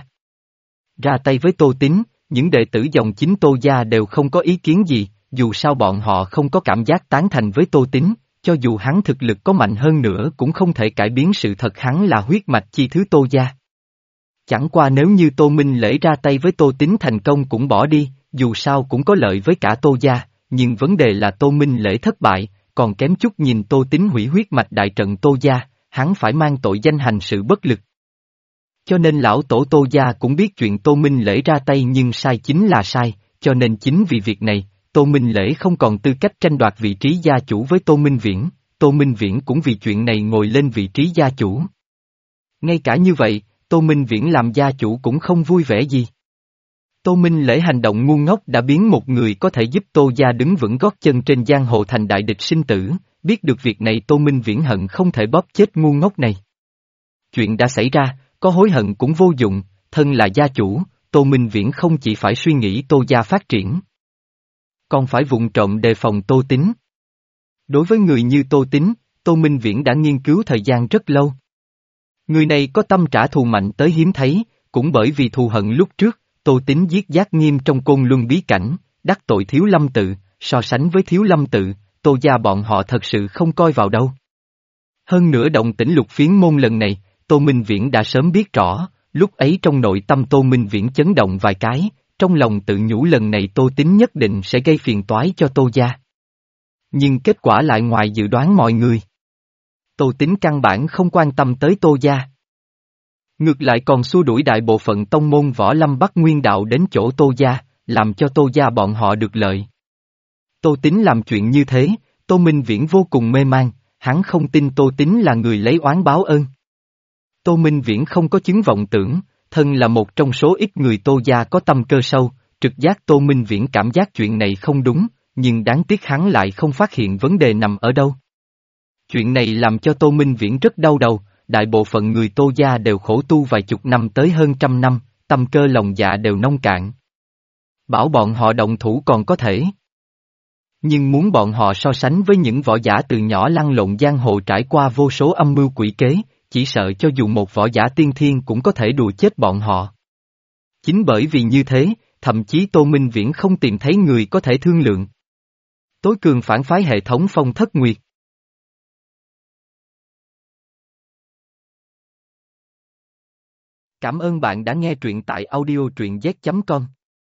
Speaker 1: Ra tay với Tô Tín, những đệ tử dòng chính Tô gia đều không có ý kiến gì, dù sao bọn họ không có cảm giác tán thành với Tô Tín, cho dù hắn thực lực có mạnh hơn nữa cũng không thể cải biến sự thật hắn là huyết mạch chi thứ Tô gia. Chẳng qua nếu như Tô Minh Lễ ra tay với Tô Tín thành công cũng bỏ đi, dù sao cũng có lợi với cả Tô gia, nhưng vấn đề là Tô Minh Lễ thất bại, còn kém chút nhìn Tô Tín hủy huyết mạch đại trận Tô gia, hắn phải mang tội danh hành sự bất lực. Cho nên lão tổ Tô gia cũng biết chuyện Tô Minh Lễ ra tay nhưng sai chính là sai, cho nên chính vì việc này, Tô Minh Lễ không còn tư cách tranh đoạt vị trí gia chủ với Tô Minh Viễn, Tô Minh Viễn cũng vì chuyện này ngồi lên vị trí gia chủ. Ngay cả như vậy, Tô Minh Viễn làm gia chủ cũng không vui vẻ gì. Tô Minh Lễ hành động ngu ngốc đã biến một người có thể giúp Tô gia đứng vững gót chân trên giang hồ thành đại địch sinh tử, biết được việc này Tô Minh Viễn hận không thể bóp chết ngu ngốc này. Chuyện đã xảy ra, có hối hận cũng vô dụng, thân là gia chủ, Tô Minh Viễn không chỉ phải suy nghĩ Tô gia phát triển, còn phải vụng trộm đề phòng Tô Tín. Đối với người như Tô Tín, Tô Minh Viễn đã nghiên cứu thời gian rất lâu. Người này có tâm trả thù mạnh tới hiếm thấy, cũng bởi vì thù hận lúc trước, Tô Tín giết Giác Nghiêm trong Côn Luân bí cảnh, đắc tội Thiếu Lâm Tự, so sánh với Thiếu Lâm Tự, Tô gia bọn họ thật sự không coi vào đâu. Hơn nữa động tĩnh Lục Phiến môn lần này, Tô Minh Viễn đã sớm biết rõ, lúc ấy trong nội tâm Tô Minh Viễn chấn động vài cái, trong lòng tự nhủ lần này Tô Tín nhất định sẽ gây phiền toái cho Tô gia. Nhưng kết quả lại ngoài dự đoán mọi người. Tô Tín căn bản không quan tâm tới Tô gia. Ngược lại còn xua đuổi đại bộ phận tông môn võ lâm Bắc Nguyên đạo đến chỗ Tô gia, làm cho Tô gia bọn họ được lợi. Tô Tín làm chuyện như thế, Tô Minh Viễn vô cùng mê man, hắn không tin Tô Tín là người lấy oán báo ơn. Tô Minh Viễn không có chứng vọng tưởng, thân là một trong số ít người Tô gia có tâm cơ sâu, trực giác Tô Minh Viễn cảm giác chuyện này không đúng, nhưng đáng tiếc hắn lại không phát hiện vấn đề nằm ở đâu. Chuyện này làm cho Tô Minh Viễn rất đau đầu, đại bộ phận người Tô gia đều khổ tu vài chục năm tới hơn trăm năm, tâm cơ lòng dạ đều nông cạn. Bảo bọn họ động thủ còn có thể. Nhưng muốn bọn họ so sánh với những võ giả từ nhỏ lăn lộn giang hồ trải qua vô số âm mưu quỷ kế, chỉ sợ cho dù một võ giả tiên thiên cũng có thể đùa chết bọn họ. Chính bởi vì như thế, thậm chí Tô Minh Viễn không tìm thấy người có thể thương lượng. Tối cường phản phái hệ thống Phong Thất Nguyệt. Cảm ơn bạn đã nghe truyện tại audio truyện z chấm com.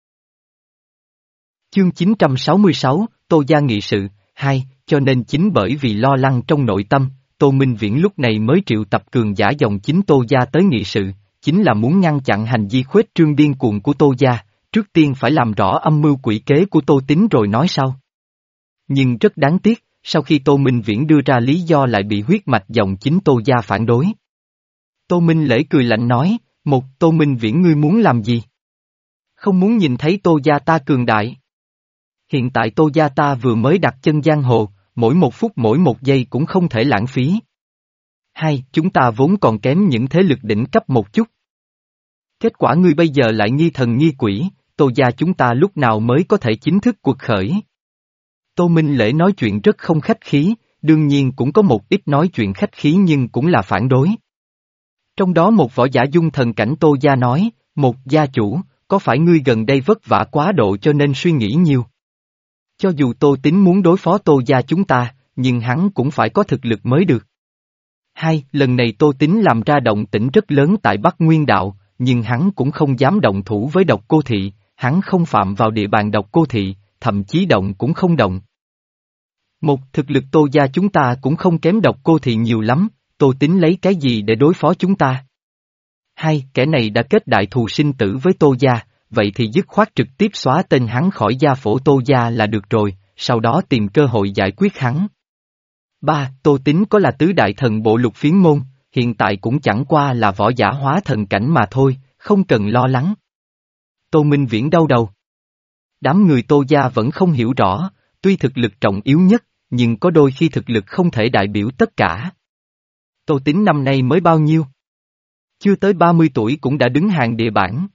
Speaker 1: Chương chín trăm sáu mươi sáu, Tô gia nghị sự, hai, cho nên chính bởi vì lo lắng trong nội tâm, Tô Minh Viễn lúc này mới triệu tập cường giả dòng chính Tô gia tới nghị sự, chính là muốn ngăn chặn hành vi khuếch trương điên cuồng của Tô gia, trước tiên phải làm rõ âm mưu quỷ kế của Tô Tín rồi nói sau. Nhưng rất đáng tiếc, sau khi Tô Minh Viễn đưa ra lý do lại bị huyết mạch dòng chính Tô gia phản đối. Tô Minh Lễ cười lạnh nói, một Tô Minh Viễn ngươi muốn làm gì? Không muốn nhìn thấy Tô gia ta cường đại. Hiện tại Tô gia ta vừa mới đặt chân giang hồ, mỗi một phút mỗi một giây cũng không thể lãng phí. Hai, chúng ta vốn còn kém những thế lực đỉnh cấp một chút. Kết quả ngươi bây giờ lại nghi thần nghi quỷ, Tô gia chúng ta lúc nào mới có thể chính thức cuộc khởi. Tô Minh Lễ nói chuyện rất không khách khí, đương nhiên cũng có một ít nói chuyện khách khí nhưng cũng là phản đối. Trong đó một võ giả dung thần cảnh Tô gia nói, một gia chủ, có phải ngươi gần đây vất vả quá độ cho nên suy nghĩ nhiều? Cho dù Tô Tín muốn đối phó Tô gia chúng ta, nhưng hắn cũng phải có thực lực mới được. Hai, lần này Tô Tín làm ra động tĩnh rất lớn tại Bắc Nguyên Đạo, nhưng hắn cũng không dám động thủ với Độc Cô Thị, hắn không phạm vào địa bàn Độc Cô Thị, thậm chí động cũng không động. Một, thực lực Tô gia chúng ta cũng không kém Độc Cô Thị nhiều lắm, Tô Tín lấy cái gì để đối phó chúng ta? Hai, kẻ này đã kết đại thù sinh tử với Tô gia, vậy thì dứt khoát trực tiếp xóa tên hắn khỏi gia phổ Tô gia là được rồi, sau đó tìm cơ hội giải quyết hắn. Ba, Tô Tín có là tứ đại thần bộ Lục Phiến môn, hiện tại cũng chẳng qua là võ giả hóa thần cảnh mà thôi, không cần lo lắng. Tô Minh Viễn đau đầu. Đám người Tô gia vẫn không hiểu rõ, Tuy thực lực trọng yếu nhất, nhưng có đôi khi thực lực không thể đại biểu tất cả. Tô Tín năm nay mới bao nhiêu? Chưa tới ba mươi tuổi cũng đã đứng hàng địa bảng.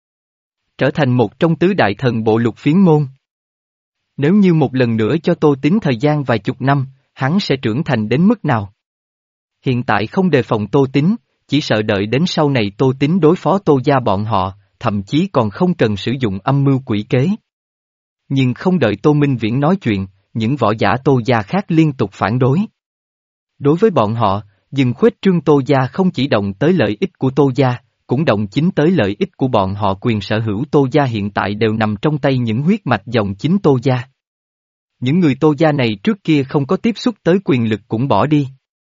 Speaker 1: Trở thành một trong tứ đại thần bộ Lục Phiến môn. Nếu như một lần nữa cho Tô Tín thời gian vài chục năm, hắn sẽ trưởng thành đến mức nào? Hiện tại không đề phòng Tô Tín, chỉ sợ đợi đến sau này Tô Tín đối phó Tô gia bọn họ, thậm chí còn không cần sử dụng âm mưu quỷ kế. Nhưng không đợi Tô Minh Viễn nói chuyện, những võ giả Tô gia khác liên tục phản đối. Đối với bọn họ, dừng khuếch trương Tô gia không chỉ động tới lợi ích của Tô gia, cũng động chính tới lợi ích của bọn họ. Quyền sở hữu Tô gia hiện tại đều nằm trong tay những huyết mạch dòng chính Tô gia. Những người Tô gia này trước kia không có tiếp xúc tới quyền lực cũng bỏ đi.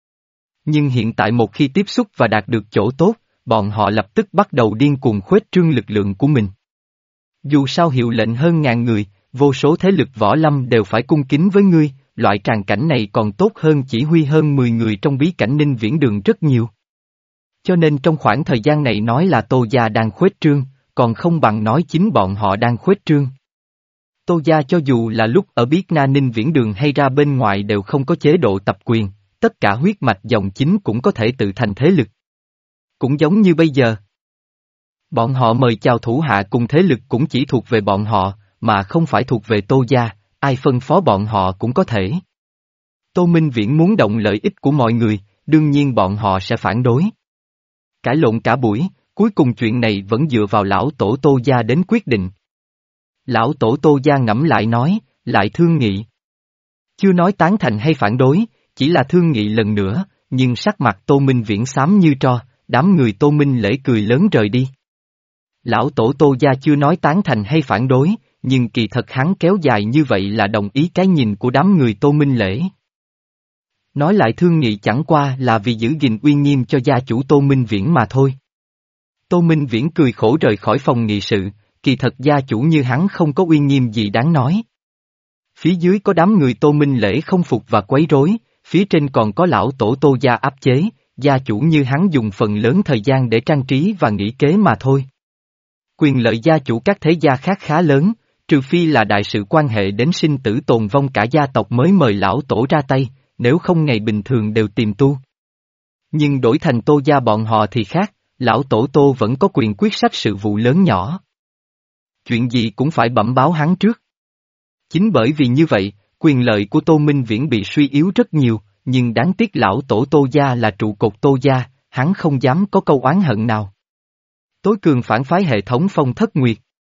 Speaker 1: Nhưng hiện tại một khi tiếp xúc và đạt được chỗ tốt, bọn họ lập tức bắt đầu điên cuồng khuếch trương lực lượng của mình. Dù sao hiệu lệnh hơn ngàn người, vô số thế lực võ lâm đều phải cung kính với ngươi, loại tràng cảnh này còn tốt hơn chỉ huy hơn mười người trong bí cảnh Ninh Viễn Đường rất nhiều. Cho nên trong khoảng thời gian này nói là Tô gia đang khuếch trương, còn không bằng nói chính bọn họ đang khuếch trương. Tô gia cho dù là lúc ở Biết Na Ninh Viễn Đường hay ra bên ngoài đều không có chế độ tập quyền, tất cả huyết mạch dòng chính cũng có thể tự thành thế lực. Cũng giống như bây giờ. Bọn họ mời chào thủ hạ cùng thế lực cũng chỉ thuộc về bọn họ, mà không phải thuộc về Tô gia, ai phân phó bọn họ cũng có thể. Tô Minh Viễn muốn động lợi ích của mọi người, đương nhiên bọn họ sẽ phản đối. Cãi lộn cả buổi, cuối cùng chuyện này vẫn dựa vào lão tổ Tô gia đến quyết định. Lão tổ Tô gia ngẫm lại nói, lại thương nghị. Chưa nói tán thành hay phản đối, chỉ là thương nghị lần nữa, nhưng sắc mặt Tô Minh Viễn xám như tro, đám người Tô Minh Lễ cười lớn rời đi. Lão tổ Tô gia chưa nói tán thành hay phản đối, nhưng kỳ thật hắn kéo dài như vậy là đồng ý cái nhìn của đám người Tô Minh Lễ. Nói lại thương nghị chẳng qua là vì giữ gìn uy nghiêm cho gia chủ Tô Minh Viễn mà thôi. Tô Minh Viễn cười khổ rời khỏi phòng nghị sự, kỳ thật gia chủ như hắn không có uy nghiêm gì đáng nói. Phía dưới có đám người Tô Minh Lễ không phục và quấy rối, phía trên còn có lão tổ Tô gia áp chế, gia chủ như hắn dùng phần lớn thời gian để trang trí và nghĩ kế mà thôi. Quyền lợi gia chủ các thế gia khác khá lớn, trừ phi là đại sự quan hệ đến sinh tử tồn vong cả gia tộc mới mời lão tổ ra tay, nếu không ngày bình thường đều tìm tu. Nhưng đổi thành Tô gia bọn họ thì khác, lão tổ Tô vẫn có quyền quyết sách sự vụ lớn nhỏ. Chuyện gì cũng phải bẩm báo hắn trước. Chính bởi vì như vậy, quyền lợi của Tô Minh Viễn bị suy yếu rất nhiều, nhưng đáng tiếc lão tổ Tô gia là trụ cột Tô gia, hắn không dám có câu oán hận nào. Tối cường phản phái hệ thống Phong Thất Nguyệt.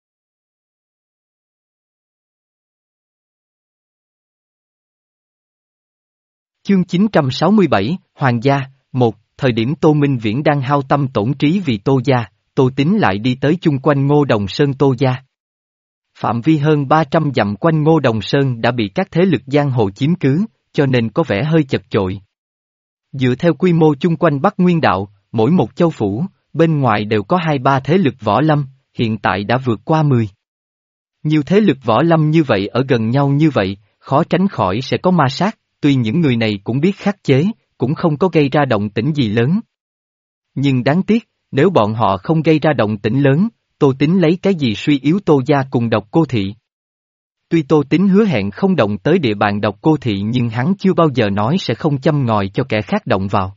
Speaker 1: Chương chín trăm sáu mươi bảy, Hoàng gia, một, thời điểm Tô Minh Viễn đang hao tâm tổn trí vì Tô gia, Tô Tín lại đi tới chung quanh Ngô Đồng Sơn Tô gia. Phạm vi hơn ba trăm dặm quanh Ngô Đồng Sơn đã bị các thế lực giang hồ chiếm cứ, cho nên có vẻ hơi chật chội. Dựa theo quy mô chung quanh Bắc Nguyên Đạo, mỗi một châu phủ, bên ngoài đều có hai ba thế lực võ lâm, hiện tại đã vượt qua mười. Nhiều thế lực võ lâm như vậy ở gần nhau như vậy, khó tránh khỏi sẽ có ma sát, tuy những người này cũng biết khắc chế, cũng không có gây ra động tĩnh gì lớn. Nhưng đáng tiếc, nếu bọn họ không gây ra động tĩnh lớn, Tô Tín lấy cái gì suy yếu Tô gia cùng Độc Cô Thị. Tuy Tô Tín hứa hẹn không động tới địa bàn Độc Cô Thị nhưng hắn chưa bao giờ nói sẽ không châm ngòi cho kẻ khác động vào.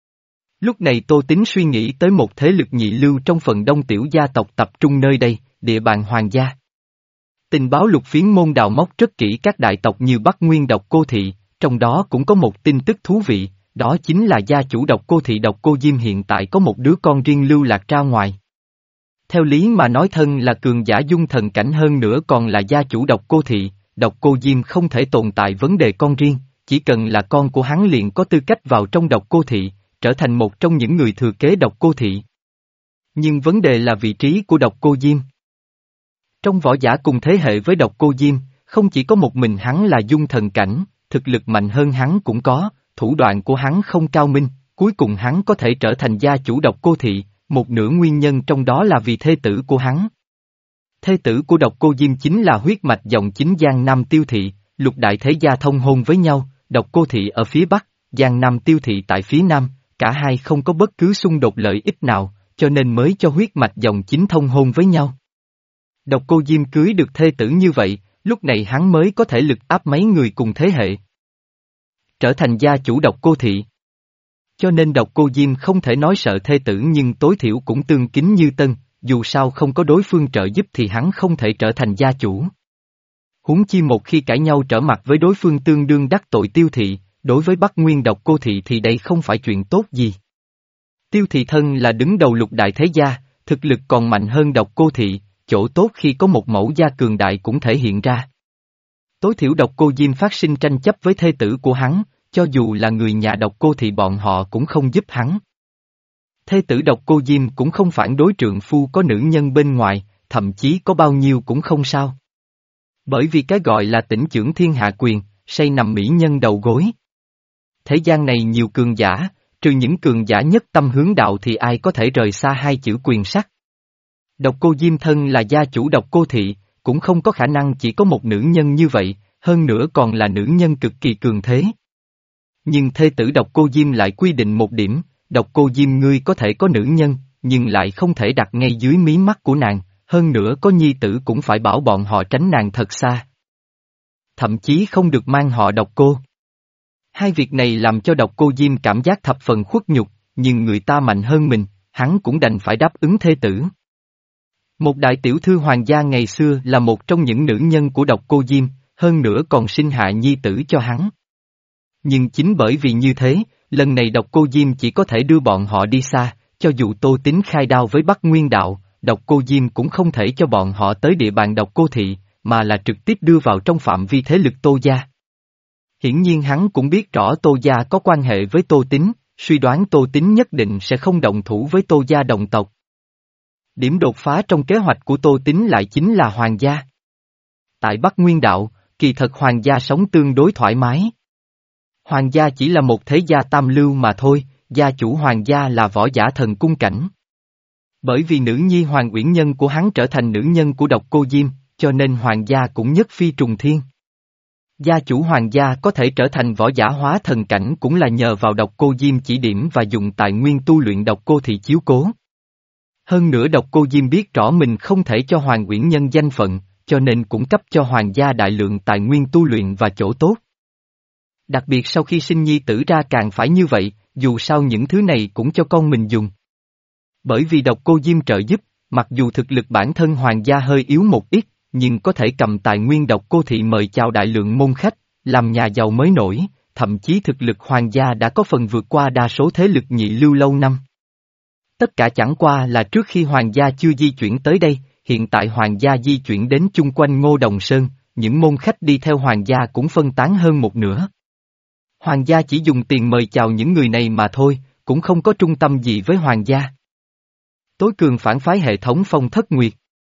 Speaker 1: Lúc này Tô Tín suy nghĩ tới một thế lực nhị lưu trong phần đông tiểu gia tộc tập trung nơi đây, địa bàn Hoàng gia. Tình báo Lục Phiến môn đào móc rất kỹ các đại tộc như Bắc Nguyên Độc Cô Thị, trong đó cũng có một tin tức thú vị, đó chính là gia chủ Độc Cô Thị Độc Cô Diêm hiện tại có một đứa con riêng lưu lạc ra ngoài. Theo lý mà nói thân là cường giả dung thần cảnh hơn nữa còn là gia chủ Độc Cô Thị, Độc Cô Diêm không thể tồn tại vấn đề con riêng, chỉ cần là con của hắn liền có tư cách vào trong Độc Cô Thị, trở thành một trong những người thừa kế Độc Cô Thị. Nhưng vấn đề là vị trí của Độc Cô Diêm. Trong võ giả cùng thế hệ với Độc Cô Diêm, không chỉ có một mình hắn là dung thần cảnh, thực lực mạnh hơn hắn cũng có, thủ đoạn của hắn không cao minh, cuối cùng hắn có thể trở thành gia chủ Độc Cô Thị, một nửa nguyên nhân trong đó là vì thê tử của hắn. Thê tử của Độc Cô Diêm chính là huyết mạch dòng chính Giang Nam Tiêu Thị, lục đại thế gia thông hôn với nhau, Độc Cô Thị ở phía Bắc, Giang Nam Tiêu Thị tại phía Nam, cả hai không có bất cứ xung đột lợi ích nào, cho nên mới cho huyết mạch dòng chính thông hôn với nhau. Độc Cô Diêm cưới được thê tử như vậy, lúc này hắn mới có thể lực áp mấy người cùng thế hệ. Trở thành gia chủ Độc Cô Thị. Cho nên Độc Cô Diêm không thể nói sợ thê tử nhưng tối thiểu cũng tương kính như tân, dù sao không có đối phương trợ giúp thì hắn không thể trở thành gia chủ. Huống chi một khi cãi nhau trở mặt với đối phương tương đương đắc tội Tiêu Thị, đối với Bắc Nguyên Độc Cô Thị thì đây không phải chuyện tốt gì. Tiêu Thị thân là đứng đầu lục đại thế gia, thực lực còn mạnh hơn Độc Cô Thị, chỗ tốt khi có một mẫu gia cường đại cũng thể hiện ra. Tối thiểu Độc Cô Diêm phát sinh tranh chấp với thê tử của hắn, cho dù là người nhà Độc Cô Thị bọn họ cũng không giúp hắn. Thê tử Độc Cô Diêm cũng không phản đối trượng phu có nữ nhân bên ngoài, thậm chí có bao nhiêu cũng không sao. Bởi vì cái gọi là tĩnh chưởng thiên hạ quyền, say nằm mỹ nhân đầu gối. Thế gian này nhiều cường giả, trừ những cường giả nhất tâm hướng đạo thì ai có thể rời xa hai chữ quyền sắc. Độc Cô Diêm thân là gia chủ Độc Cô Thị, cũng không có khả năng chỉ có một nữ nhân như vậy, hơn nữa còn là nữ nhân cực kỳ cường thế. Nhưng thê tử Độc Cô Diêm lại quy định một điểm, Độc Cô Diêm ngươi có thể có nữ nhân, nhưng lại không thể đặt ngay dưới mí mắt của nàng, hơn nữa có nhi tử cũng phải bảo bọn họ tránh nàng thật xa. Thậm chí không được mang họ Độc Cô. Hai việc này làm cho Độc Cô Diêm cảm giác thập phần khuất nhục, nhưng người ta mạnh hơn mình, hắn cũng đành phải đáp ứng thê tử. Một đại tiểu thư hoàng gia ngày xưa là một trong những nữ nhân của Độc Cô Diêm, hơn nữa còn sinh hạ nhi tử cho hắn. Nhưng chính bởi vì như thế, lần này Độc Cô Diêm chỉ có thể đưa bọn họ đi xa, cho dù Tô Tín khai đao với Bắc Nguyên Đạo, Độc Cô Diêm cũng không thể cho bọn họ tới địa bàn Độc Cô Thị, mà là trực tiếp đưa vào trong phạm vi thế lực Tô gia. Hiển nhiên hắn cũng biết rõ Tô gia có quan hệ với Tô Tín, suy đoán Tô Tín nhất định sẽ không động thủ với Tô gia đồng tộc. Điểm đột phá trong kế hoạch của Tô Tín lại chính là Hoàng gia. Tại Bắc Nguyên Đạo, kỳ thật Hoàng gia sống tương đối thoải mái. Hoàng gia chỉ là một thế gia tam lưu mà thôi, gia chủ Hoàng gia là võ giả thần cung cảnh. Bởi vì nữ nhi Hoàng Uyển Nhân của hắn trở thành nữ nhân của Độc Cô Diêm, cho nên Hoàng gia cũng nhất phi trùng thiên. Gia chủ Hoàng gia có thể trở thành võ giả hóa thần cảnh cũng là nhờ vào Độc Cô Diêm chỉ điểm và dùng tài nguyên tu luyện Độc Cô Thị chiếu cố. Hơn nữa Độc Cô Diêm biết rõ mình không thể cho Hoàng Uyển Nhân danh phận, cho nên cũng cấp cho Hoàng gia đại lượng tài nguyên tu luyện và chỗ tốt. Đặc biệt sau khi sinh nhi tử ra càng phải như vậy, dù sao những thứ này cũng cho con mình dùng. Bởi vì Độc Cô Diêm trợ giúp, mặc dù thực lực bản thân Hoàng gia hơi yếu một ít, nhưng có thể cầm tài nguyên Độc Cô Thị mời chào đại lượng môn khách, làm nhà giàu mới nổi, thậm chí thực lực Hoàng gia đã có phần vượt qua đa số thế lực nhị lưu lâu năm. Tất cả chẳng qua là trước khi Hoàng gia chưa di chuyển tới đây, hiện tại Hoàng gia di chuyển đến chung quanh Ngô Đồng Sơn, những môn khách đi theo Hoàng gia cũng phân tán hơn một nửa. Hoàng gia chỉ dùng tiền mời chào những người này mà thôi, cũng không có trung tâm gì với Hoàng gia. Tối cường phản phái hệ thống Phong Thất Nguyệt.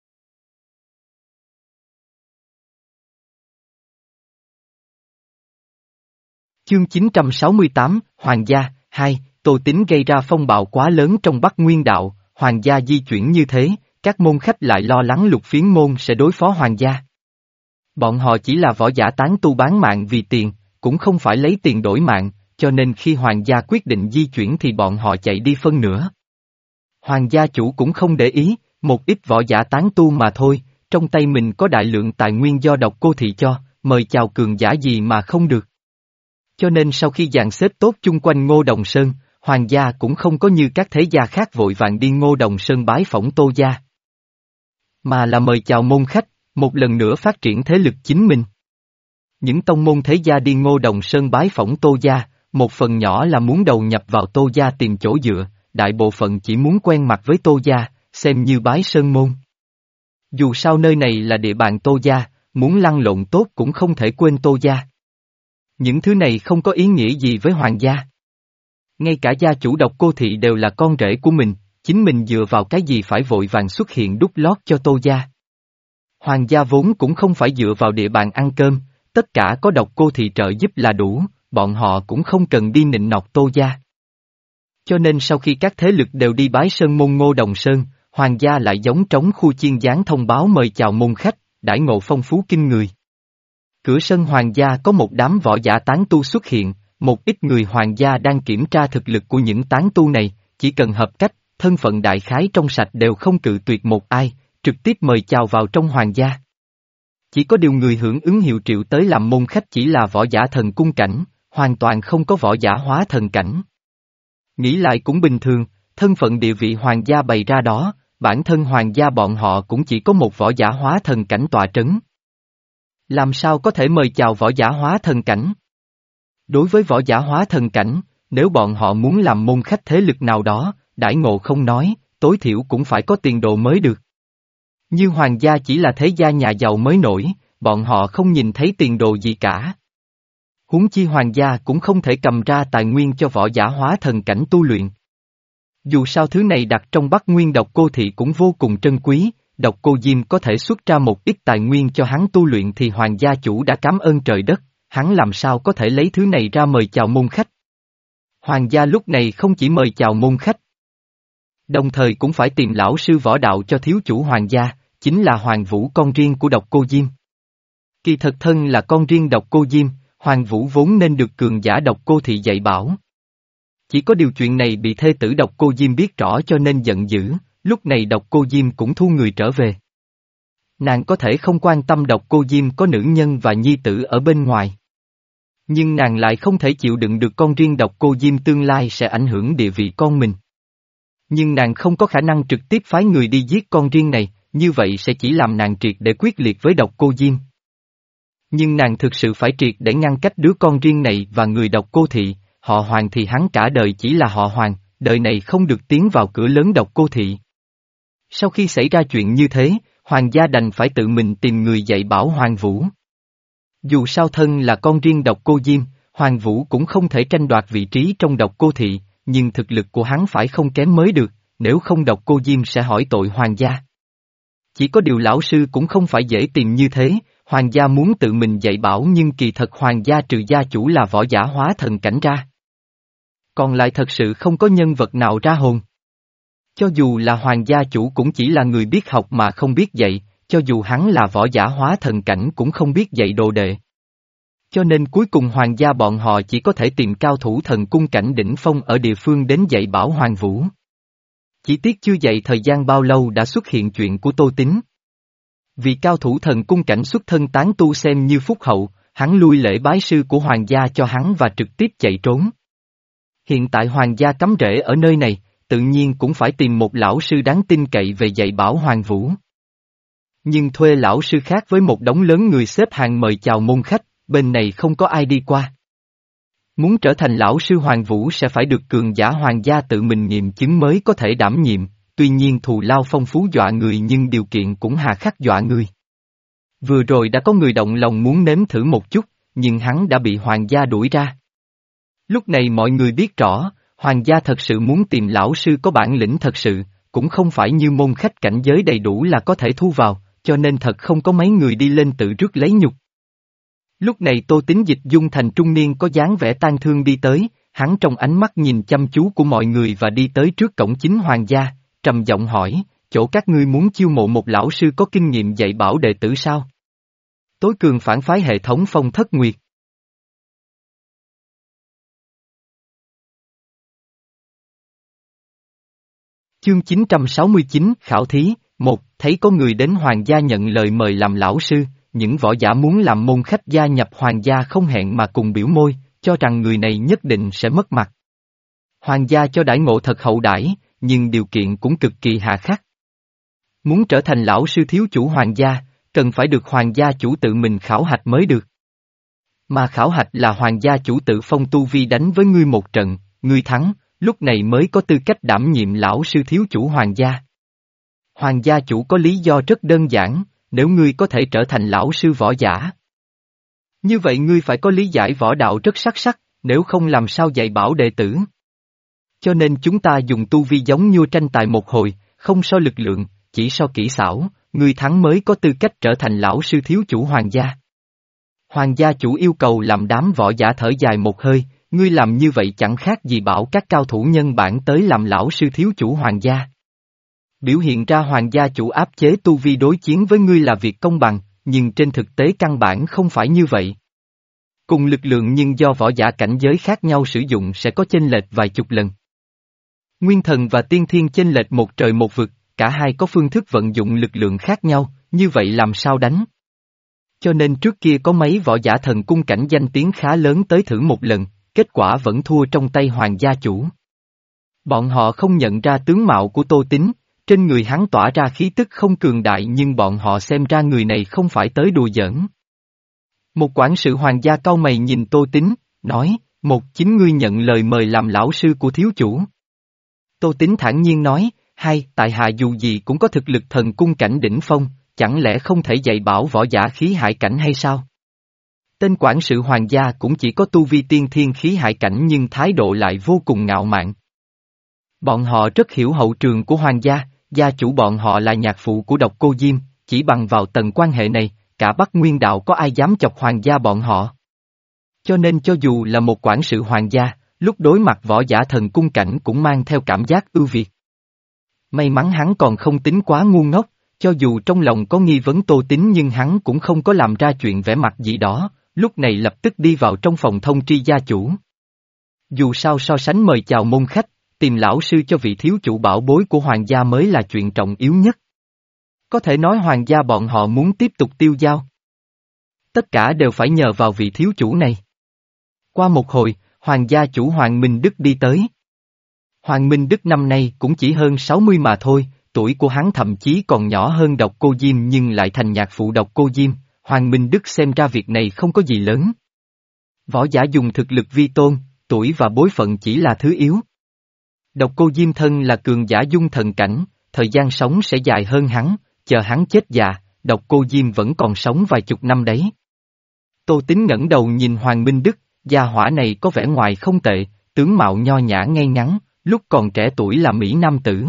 Speaker 1: Chương chín trăm sáu mươi tám, Hoàng gia, hai, Tô Tín gây ra phong bạo quá lớn trong Bắc Nguyên Đạo, Hoàng gia di chuyển như thế, các môn khách lại lo lắng Lục Phiến môn sẽ đối phó Hoàng gia. Bọn họ chỉ là võ giả tán tu bán mạng vì tiền, cũng không phải lấy tiền đổi mạng, cho nên khi Hoàng gia quyết định di chuyển thì bọn họ chạy đi phân nửa. Hoàng gia chủ cũng không để ý, một ít võ giả tán tu mà thôi, trong tay mình có đại lượng tài nguyên do Độc Cô Thị cho, mời chào cường giả gì mà không được. Cho nên sau khi dàn xếp tốt chung quanh Ngô Đồng Sơn, Hoàng gia cũng không có như các thế gia khác vội vàng đi Ngô Đồng Sơn bái phỏng Tô gia. Mà là mời chào môn khách, một lần nữa phát triển thế lực chính mình. Những tông môn thế gia đi Ngô Đồng Sơn bái phỏng Tô gia, một phần nhỏ là muốn đầu nhập vào Tô gia tìm chỗ dựa, đại bộ phận chỉ muốn quen mặt với Tô gia, xem như bái sơn môn. Dù sao nơi này là địa bàn Tô gia, muốn lăn lộn tốt cũng không thể quên Tô gia. Những thứ này không có ý nghĩa gì với Hoàng gia. Ngay cả gia chủ Độc Cô Thị đều là con rể của mình, chính mình dựa vào cái gì phải vội vàng xuất hiện đút lót cho Tô gia. Hoàng gia vốn cũng không phải dựa vào địa bàn ăn cơm, tất cả có Độc Cô Thị trợ giúp là đủ, bọn họ cũng không cần đi nịnh nọt Tô gia. Cho nên sau khi các thế lực đều đi bái sơn môn Ngô Đồng Sơn, Hoàng gia lại giống trống khu chiên gián thông báo mời chào môn khách, đãi ngộ phong phú kinh người. Cửa sân Hoàng gia có một đám võ giả tán tu xuất hiện, một ít người Hoàng gia đang kiểm tra thực lực của những tán tu này, chỉ cần hợp cách, thân phận đại khái trong sạch đều không cự tuyệt một ai, trực tiếp mời chào vào trong Hoàng gia. Chỉ có điều người hưởng ứng hiệu triệu tới làm môn khách chỉ là võ giả thần cung cảnh, hoàn toàn không có võ giả hóa thần cảnh. Nghĩ lại cũng bình thường, thân phận địa vị hoàng gia bày ra đó, bản thân hoàng gia bọn họ cũng chỉ có một võ giả hóa thần cảnh tọa trấn. Làm sao có thể mời chào võ giả hóa thần cảnh? Đối với võ giả hóa thần cảnh, nếu bọn họ muốn làm môn khách thế lực nào đó, đãi ngộ không nói, tối thiểu cũng phải có tiền đồ mới được. Như hoàng gia chỉ là thế gia nhà giàu mới nổi, bọn họ không nhìn thấy tiền đồ gì cả. Huống chi hoàng gia cũng không thể cầm ra tài nguyên cho võ giả hóa thần cảnh tu luyện. Dù sao thứ này đặt trong Bắc Nguyên Độc Cô Thị cũng vô cùng trân quý, Độc Cô Diêm có thể xuất ra một ít tài nguyên cho hắn tu luyện thì hoàng gia chủ đã cảm ơn trời đất, hắn làm sao có thể lấy thứ này ra mời chào môn khách. Hoàng gia lúc này không chỉ mời chào môn khách, đồng thời cũng phải tìm lão sư võ đạo cho thiếu chủ hoàng gia, chính là Hoàng Vũ con riêng của Độc Cô Diêm. Kỳ thật thân là con riêng Độc Cô Diêm, Hoàng Vũ vốn nên được cường giả Độc Cô Thị dạy bảo. Chỉ có điều chuyện này bị thê tử Độc Cô Diêm biết rõ cho nên giận dữ, lúc này Độc Cô Diêm cũng thu người trở về. Nàng có thể không quan tâm Độc Cô Diêm có nữ nhân và nhi tử ở bên ngoài. Nhưng nàng lại không thể chịu đựng được con riêng Độc Cô Diêm tương lai sẽ ảnh hưởng địa vị con mình. Nhưng nàng không có khả năng trực tiếp phái người đi giết con riêng này, như vậy sẽ chỉ làm nàng triệt để quyết liệt với Độc Cô Diêm. Nhưng nàng thực sự phải triệt để ngăn cách đứa con riêng này và người Độc Cô Thị, họ Hoàng thì hắn cả đời chỉ là họ Hoàng, đời này không được tiến vào cửa lớn Độc Cô Thị. Sau khi xảy ra chuyện như thế, Hoàng gia đành phải tự mình tìm người dạy bảo Hoàng Vũ. Dù sao thân là con riêng Độc Cô Diêm, Hoàng Vũ cũng không thể tranh đoạt vị trí trong Độc Cô Thị, nhưng thực lực của hắn phải không kém mới được, nếu không Độc Cô Diêm sẽ hỏi tội Hoàng gia. Chỉ có điều lão sư cũng không phải dễ tìm như thế, Hoàng gia muốn tự mình dạy bảo nhưng kỳ thật Hoàng gia trừ gia chủ là võ giả hóa thần cảnh ra. Còn lại thật sự không có nhân vật nào ra hồn. Cho dù là Hoàng gia chủ cũng chỉ là người biết học mà không biết dạy, cho dù hắn là võ giả hóa thần cảnh cũng không biết dạy đồ đệ. Cho nên cuối cùng Hoàng gia bọn họ chỉ có thể tìm cao thủ thần cung cảnh đỉnh phong ở địa phương đến dạy bảo Hoàng Vũ. Chỉ tiếc chưa dạy thời gian bao lâu đã xuất hiện chuyện của Tô Tín. Vì cao thủ thần cung cảnh xuất thân tán tu xem như phúc hậu, hắn lui lễ bái sư của Hoàng gia cho hắn và trực tiếp chạy trốn. Hiện tại Hoàng gia cắm rễ ở nơi này, tự nhiên cũng phải tìm một lão sư đáng tin cậy về dạy bảo Hoàng Vũ. Nhưng thuê lão sư khác với một đống lớn người xếp hàng mời chào môn khách, bên này không có ai đi qua. Muốn trở thành lão sư Hoàng Vũ sẽ phải được cường giả Hoàng gia tự mình nghiệm chứng mới có thể đảm nhiệm, tuy nhiên thù lao phong phú dọa người nhưng điều kiện cũng hà khắc dọa người. Vừa rồi đã có người động lòng muốn nếm thử một chút, nhưng hắn đã bị Hoàng gia đuổi ra. Lúc này mọi người biết rõ, Hoàng gia thật sự muốn tìm lão sư có bản lĩnh thật sự, cũng không phải như môn khách cảnh giới đầy đủ là có thể thu vào, cho nên thật không có mấy người đi lên tự rước lấy nhục. Lúc này Tô Tín dịch dung thành trung niên có dáng vẻ tang thương đi tới, hắn trong ánh mắt nhìn chăm chú của mọi người và đi tới trước cổng chính Hoàng gia, trầm giọng hỏi, chỗ các ngươi muốn chiêu mộ một lão sư có kinh nghiệm dạy bảo đệ tử sao? Tối cường phản phái hệ thống Phong Thất Nguyệt. Chương chín trăm sáu mươi chín Khảo Thí, một thấy có người đến Hoàng gia nhận lời mời làm lão sư, những võ giả muốn làm môn khách gia nhập Hoàng gia không hẹn mà cùng biểu môi, cho rằng người này nhất định sẽ mất mặt. Hoàng gia cho đãi ngộ thật hậu đãi, nhưng điều kiện cũng cực kỳ hà khắc. Muốn trở thành lão sư thiếu chủ Hoàng gia, cần phải được Hoàng gia chủ tự mình khảo hạch mới được. Mà khảo hạch là Hoàng gia chủ tự phong tu vi đánh với ngươi một trận, ngươi thắng, lúc này mới có tư cách đảm nhiệm lão sư thiếu chủ Hoàng gia. Hoàng gia chủ có lý do rất đơn giản, nếu ngươi có thể trở thành lão sư võ giả. Như vậy ngươi phải có lý giải võ đạo rất sắc sắc, nếu không làm sao dạy bảo đệ tử. Cho nên chúng ta dùng tu vi giống như tranh tài một hồi, không so lực lượng, chỉ so kỹ xảo, ngươi thắng mới có tư cách trở thành lão sư thiếu chủ Hoàng gia. Hoàng gia chủ yêu cầu làm đám võ giả thở dài một hơi, ngươi làm như vậy chẳng khác gì bảo các cao thủ nhân bản tới làm lão sư thiếu chủ Hoàng gia. Biểu hiện ra Hoàng gia chủ áp chế tu vi đối chiến với ngươi là việc công bằng, nhưng trên thực tế căn bản không phải như vậy. Cùng lực lượng nhưng do võ giả cảnh giới khác nhau sử dụng sẽ có chênh lệch vài chục lần. Nguyên thần và tiên thiên chênh lệch một trời một vực, cả hai có phương thức vận dụng lực lượng khác nhau, như vậy làm sao đánh? Cho nên trước kia có mấy võ giả thần cung cảnh danh tiếng khá lớn tới thử một lần, kết quả vẫn thua trong tay hoàng gia chủ. Bọn họ không nhận ra tướng mạo của Tô Tín, trên người hắn tỏa ra khí tức không cường đại nhưng bọn họ xem ra người này không phải tới đùa giỡn. Một quản sự hoàng gia cau mày nhìn Tô Tín, nói, một chính ngươi nhận lời mời làm lão sư của thiếu chủ. Tô Tín thản nhiên nói, hai, tại hạ dù gì cũng có thực lực thần cung cảnh đỉnh phong, chẳng lẽ không thể dạy bảo võ giả khí hải cảnh hay sao? Tên quản sự hoàng gia cũng chỉ có tu vi tiên thiên khí hải cảnh nhưng thái độ lại vô cùng ngạo mạn. Bọn họ rất hiểu hậu trường của hoàng gia, gia chủ bọn họ là nhạc phụ của Độc Cô Diêm, chỉ bằng vào tầng quan hệ này, cả Bắc Nguyên đạo có ai dám chọc hoàng gia bọn họ. Cho nên cho dù là một quản sự hoàng gia, lúc đối mặt võ giả thần cung cảnh cũng mang theo cảm giác ưu việt. May mắn hắn còn không tính quá ngu ngốc, cho dù trong lòng có nghi vấn Tô Tín nhưng hắn cũng không có làm ra chuyện vẻ mặt gì đó, lúc này lập tức đi vào trong phòng thông tri gia chủ. Dù sao so sánh mời chào môn khách, tìm lão sư cho vị thiếu chủ bảo bối của hoàng gia mới là chuyện trọng yếu nhất. Có thể nói hoàng gia bọn họ muốn tiếp tục tiêu dao. Tất cả đều phải nhờ vào vị thiếu chủ này. Qua một hồi, hoàng gia chủ Hoàng Minh Đức đi tới. Hoàng Minh Đức năm nay cũng chỉ hơn sáu mươi mà thôi, tuổi của hắn thậm chí còn nhỏ hơn Độc Cô Diêm nhưng lại thành nhạc phụ Độc Cô Diêm, Hoàng Minh Đức xem ra việc này không có gì lớn. Võ giả dùng thực lực vi tôn, tuổi và bối phận chỉ là thứ yếu. Độc Cô Diêm thân là cường giả dung thần cảnh, thời gian sống sẽ dài hơn hắn, chờ hắn chết già, Độc Cô Diêm vẫn còn sống vài chục năm đấy. Tô Tín ngẩng đầu nhìn Hoàng Minh Đức, gia hỏa này có vẻ ngoài không tệ, tướng mạo nho nhã ngay ngắn, lúc còn trẻ tuổi là Mỹ Nam tử.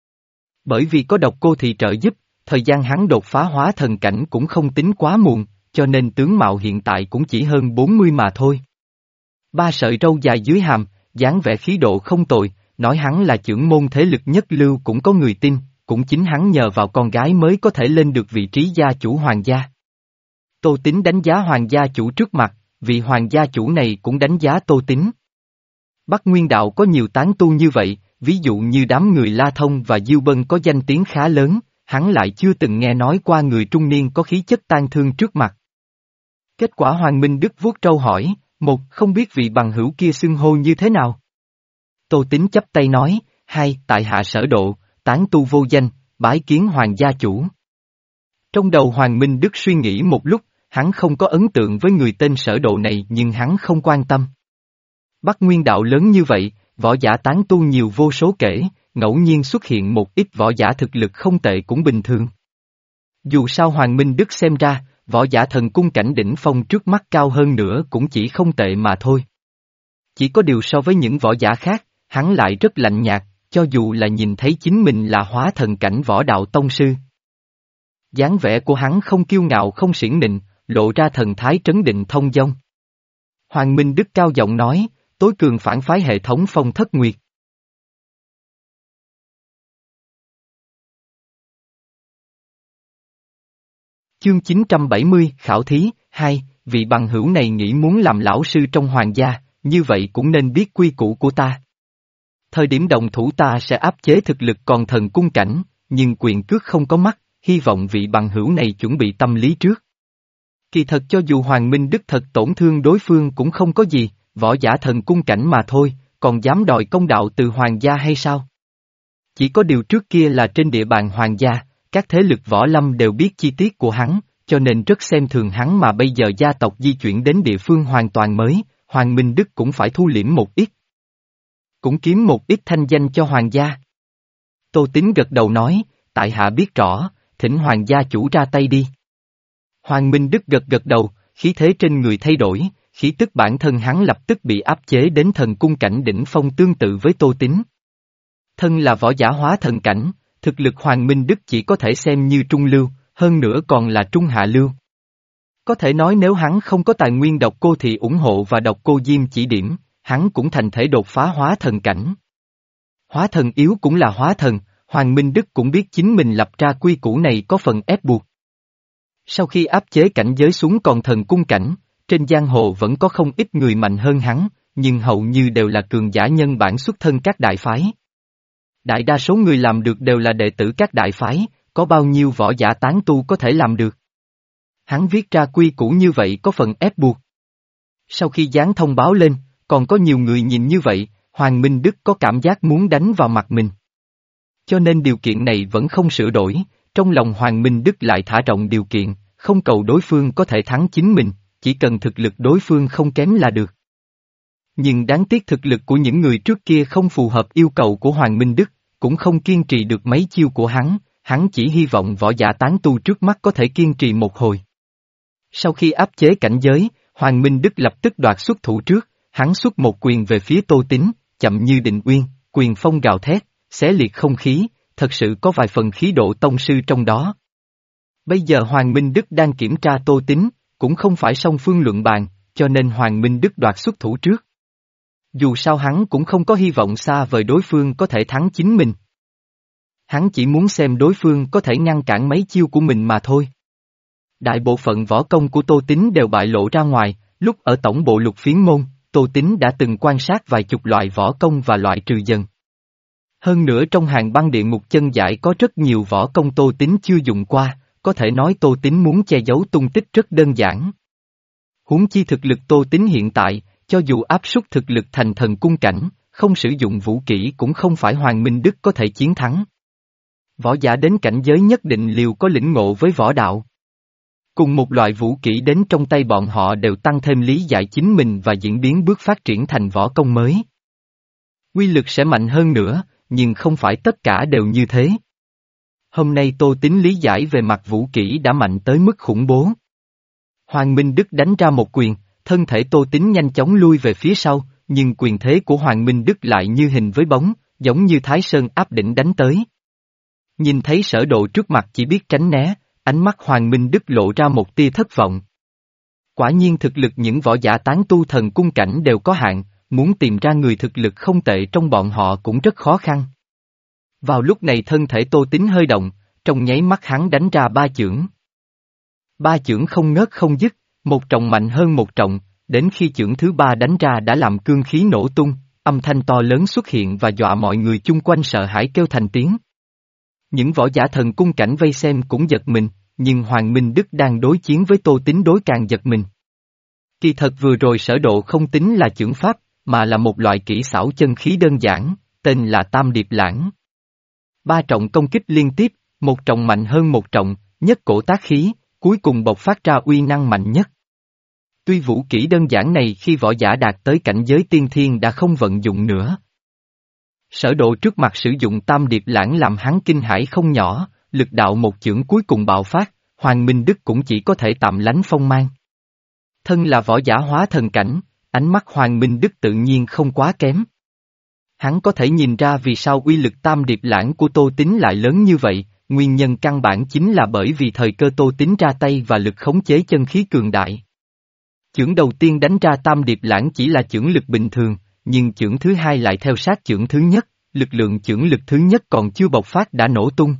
Speaker 1: Bởi vì có Độc Cô Thị trợ giúp, thời gian hắn đột phá hóa thần cảnh cũng không tính quá muộn, cho nên tướng mạo hiện tại cũng chỉ hơn bốn mươi mà thôi. Ba sợi râu dài dưới hàm, dáng vẻ khí độ không tồi, nói hắn là trưởng môn thế lực nhất lưu cũng có người tin, cũng chính hắn nhờ vào con gái mới có thể lên được vị trí gia chủ hoàng gia. Tô Tín đánh giá hoàng gia chủ trước mặt, vị hoàng gia chủ này cũng đánh giá Tô Tín. Bắc Nguyên đạo có nhiều tán tu như vậy, ví dụ như đám người La Thông và Diêu Bân có danh tiếng khá lớn, hắn lại chưa từng nghe nói qua người trung niên có khí chất tang thương trước mặt. Kết quả Hoàng Minh Đức vuốt trâu hỏi, một, không biết vị bằng hữu kia xưng hô như thế nào? Tô Tín chắp tay nói, hai, tại hạ Sở Độ, tán tu vô danh, bái kiến hoàng gia chủ. Trong đầu Hoàng Minh Đức suy nghĩ một lúc, hắn không có ấn tượng với người tên Sở Độ này nhưng hắn không quan tâm. Bắc Nguyên đạo lớn như vậy, võ giả tán tu nhiều vô số kể, ngẫu nhiên xuất hiện một ít võ giả thực lực không tệ cũng bình thường. Dù sao Hoàng Minh Đức xem ra, võ giả thần cung cảnh đỉnh phong trước mắt cao hơn nữa cũng chỉ không tệ mà thôi. Chỉ có điều so với những võ giả khác, hắn lại rất lạnh nhạt, cho dù là nhìn thấy chính mình là hóa thần cảnh võ đạo tông sư. Dáng vẻ của hắn không kiêu ngạo không xiển nịnh, lộ ra thần thái trấn định thông dong. Hoàng Minh Đức cao giọng nói, tối cường phản phái hệ thống Phong Thất Nguyệt. Chương chín trăm bảy mươi, Khảo Thí, hai, vị bằng hữu này nghĩ muốn làm lão sư trong hoàng gia, như vậy cũng nên biết quy củ của ta. Thời điểm động thủ ta sẽ áp chế thực lực còn thần cung cảnh, nhưng quyền cước không có mắt, hy vọng vị bằng hữu này chuẩn bị tâm lý trước. Kỳ thật cho dù Hoàng Minh Đức thật tổn thương đối phương cũng không có gì, võ giả thần cung cảnh mà thôi, còn dám đòi công đạo từ hoàng gia hay sao? Chỉ có điều trước kia là trên địa bàn hoàng gia, các thế lực võ lâm đều biết chi tiết của hắn, cho nên rất xem thường hắn mà bây giờ gia tộc di chuyển đến địa phương hoàn toàn mới, Hoàng Minh Đức cũng phải thu liễm một ít. Cũng kiếm một ít thanh danh cho hoàng gia. Tô Tín gật đầu nói, tại hạ biết rõ, thỉnh hoàng gia chủ ra tay đi. Hoàng Minh Đức gật gật đầu, khí thế trên người thay đổi, khí tức bản thân hắn lập tức bị áp chế đến thần cung cảnh đỉnh phong tương tự với Tô Tín. Thân là võ giả hóa thần cảnh, thực lực Hoàng Minh Đức chỉ có thể xem như trung lưu, hơn nữa còn là trung hạ lưu. Có thể nói nếu hắn không có tài nguyên Độc Cô Thị ủng hộ và Độc Cô Diêm chỉ điểm, hắn cũng thành thể đột phá hóa thần cảnh. Hóa thần yếu cũng là hóa thần, Hoàng Minh Đức cũng biết chính mình lập ra quy củ này có phần ép buộc. Sau khi áp chế cảnh giới xuống còn thần cung cảnh, trên giang hồ vẫn có không ít người mạnh hơn hắn, nhưng hầu như đều là cường giả nhân bản xuất thân các đại phái. Đại đa số người làm được đều là đệ tử các đại phái, có bao nhiêu võ giả tán tu có thể làm được. Hắn viết ra quy củ như vậy có phần ép buộc. Sau khi dán thông báo lên, còn có nhiều người nhìn như vậy, Hoàng Minh Đức có cảm giác muốn đánh vào mặt mình. Cho nên điều kiện này vẫn không sửa đổi, trong lòng Hoàng Minh Đức lại thả rộng điều kiện, không cầu đối phương có thể thắng chính mình, chỉ cần thực lực đối phương không kém là được. Nhưng đáng tiếc thực lực của những người trước kia không phù hợp yêu cầu của Hoàng Minh Đức, cũng không kiên trì được mấy chiêu của hắn, hắn chỉ hy vọng võ giả tán tu trước mắt có thể kiên trì một hồi. Sau khi áp chế cảnh giới, Hoàng Minh Đức lập tức đoạt xuất thủ trước, hắn xuất một quyền về phía Tô Tín, chậm như định uyên, quyền phong gào thét, xé liệt không khí, thật sự có vài phần khí độ tông sư trong đó. Bây giờ Hoàng Minh Đức đang kiểm tra Tô Tín, cũng không phải song phương luận bàn, cho nên Hoàng Minh Đức đoạt xuất thủ trước. Dù sao hắn cũng không có hy vọng xa vời đối phương có thể thắng chính mình. Hắn chỉ muốn xem đối phương có thể ngăn cản mấy chiêu của mình mà thôi. Đại bộ phận võ công của Tô Tín đều bại lộ ra ngoài, lúc ở tổng bộ Lục Phiến Môn, Tô Tín đã từng quan sát vài chục loại võ công và loại trừ dần. Hơn nữa trong hàng băng địa ngục chân giải có rất nhiều võ công Tô Tín chưa dùng qua, có thể nói Tô Tín muốn che giấu tung tích rất đơn giản. Huống chi thực lực Tô Tín hiện tại, cho dù áp suất thực lực thành thần cung cảnh, không sử dụng vũ kỹ cũng không phải Hoàng Minh Đức có thể chiến thắng. Võ giả đến cảnh giới nhất định liều có lĩnh ngộ với võ đạo. Cùng một loại vũ kỹ đến trong tay bọn họ đều tăng thêm lý giải chính mình và diễn biến bước phát triển thành võ công mới. Quy lực sẽ mạnh hơn nữa, nhưng không phải tất cả đều như thế. Hôm nay Tô Tín lý giải về mặt vũ kỹ đã mạnh tới mức khủng bố. Hoàng Minh Đức đánh ra một quyền, thân thể Tô Tín nhanh chóng lui về phía sau, nhưng quyền thế của Hoàng Minh Đức lại như hình với bóng, giống như Thái Sơn áp đỉnh đánh tới. Nhìn thấy Sở Độ trước mặt chỉ biết tránh né, ánh mắt Hoàng Minh Đức lộ ra một tia thất vọng. Quả nhiên thực lực những võ giả tán tu thần cung cảnh đều có hạn, muốn tìm ra người thực lực không tệ trong bọn họ cũng rất khó khăn. Vào lúc này thân thể Tô Tín hơi động, trong nháy mắt hắn đánh ra ba chưởng. Ba chưởng không ngớt không dứt, một trọng mạnh hơn một trọng, đến khi chưởng thứ ba đánh ra đã làm cương khí nổ tung, âm thanh to lớn xuất hiện và dọa mọi người chung quanh sợ hãi kêu thành tiếng. Những võ giả thần cung cảnh vây xem cũng giật mình, nhưng Hoàng Minh Đức đang đối chiến với Tô Tín đối càng giật mình. Kỳ thật vừa rồi Sở Độ không tính là chưởng pháp, mà là một loại kỹ xảo chân khí đơn giản, tên là Tam Điệp Lãng. Ba trọng công kích liên tiếp, một trọng mạnh hơn một trọng, nhất cổ tác khí, cuối cùng bộc phát ra uy năng mạnh nhất. Tuy vũ kỹ đơn giản này khi võ giả đạt tới cảnh giới tiên thiên đã không vận dụng nữa. Sở Độ trước mặt sử dụng Tam Điệp Lãng làm hắn kinh hãi không nhỏ, lực đạo một chưởng cuối cùng bạo phát, Hoàng Minh Đức cũng chỉ có thể tạm lánh phong mang. Thân là võ giả hóa thần cảnh, ánh mắt Hoàng Minh Đức tự nhiên không quá kém. Hắn có thể nhìn ra vì sao uy lực Tam Điệp Lãng của Tô Tín lại lớn như vậy, nguyên nhân căn bản chính là bởi vì thời cơ Tô Tín ra tay và lực khống chế chân khí cường đại. Chưởng đầu tiên đánh ra Tam Điệp Lãng chỉ là chưởng lực bình thường, nhưng chưởng thứ hai lại theo sát chưởng thứ nhất, lực lượng chưởng lực thứ nhất còn chưa bộc phát đã nổ tung.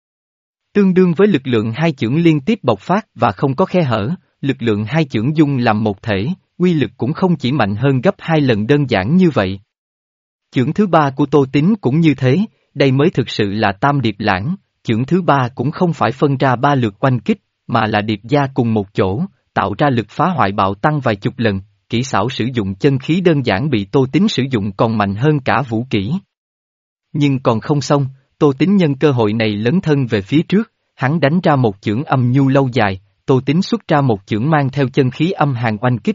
Speaker 1: Tương đương với lực lượng hai chưởng liên tiếp bộc phát và không có khe hở, lực lượng hai chưởng dung làm một thể, uy lực cũng không chỉ mạnh hơn gấp hai lần đơn giản như vậy. Chưởng thứ ba của Tô Tín cũng như thế, đây mới thực sự là Tam Điệp Lãng, chưởng thứ ba cũng không phải phân ra ba lượt oanh kích, mà là điệp gia cùng một chỗ, tạo ra lực phá hoại bạo tăng vài chục lần, kỹ xảo sử dụng chân khí đơn giản bị Tô Tín sử dụng còn mạnh hơn cả vũ kỹ. Nhưng còn không xong, Tô Tín nhân cơ hội này lấn thân về phía trước, hắn đánh ra một chưởng âm nhu lâu dài, Tô Tín xuất ra một chưởng mang theo chân khí âm hàn oanh kích.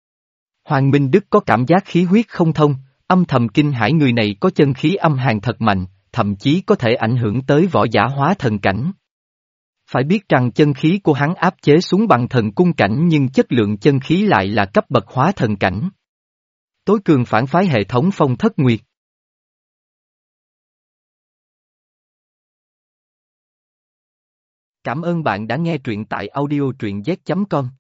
Speaker 1: Hoàng Minh Đức có cảm giác khí huyết không thông, âm thầm kinh hãi người này có chân khí âm hàn thật mạnh, thậm chí có thể ảnh hưởng tới võ giả hóa thần cảnh. Phải biết rằng chân khí của hắn áp chế xuống bằng thần cung cảnh nhưng chất lượng chân khí lại là cấp bậc hóa thần cảnh. Tối cường phản phái hệ thống Phong Thất Nguyệt. Cảm ơn bạn đã nghe truyện tại audio truyện z chấm com.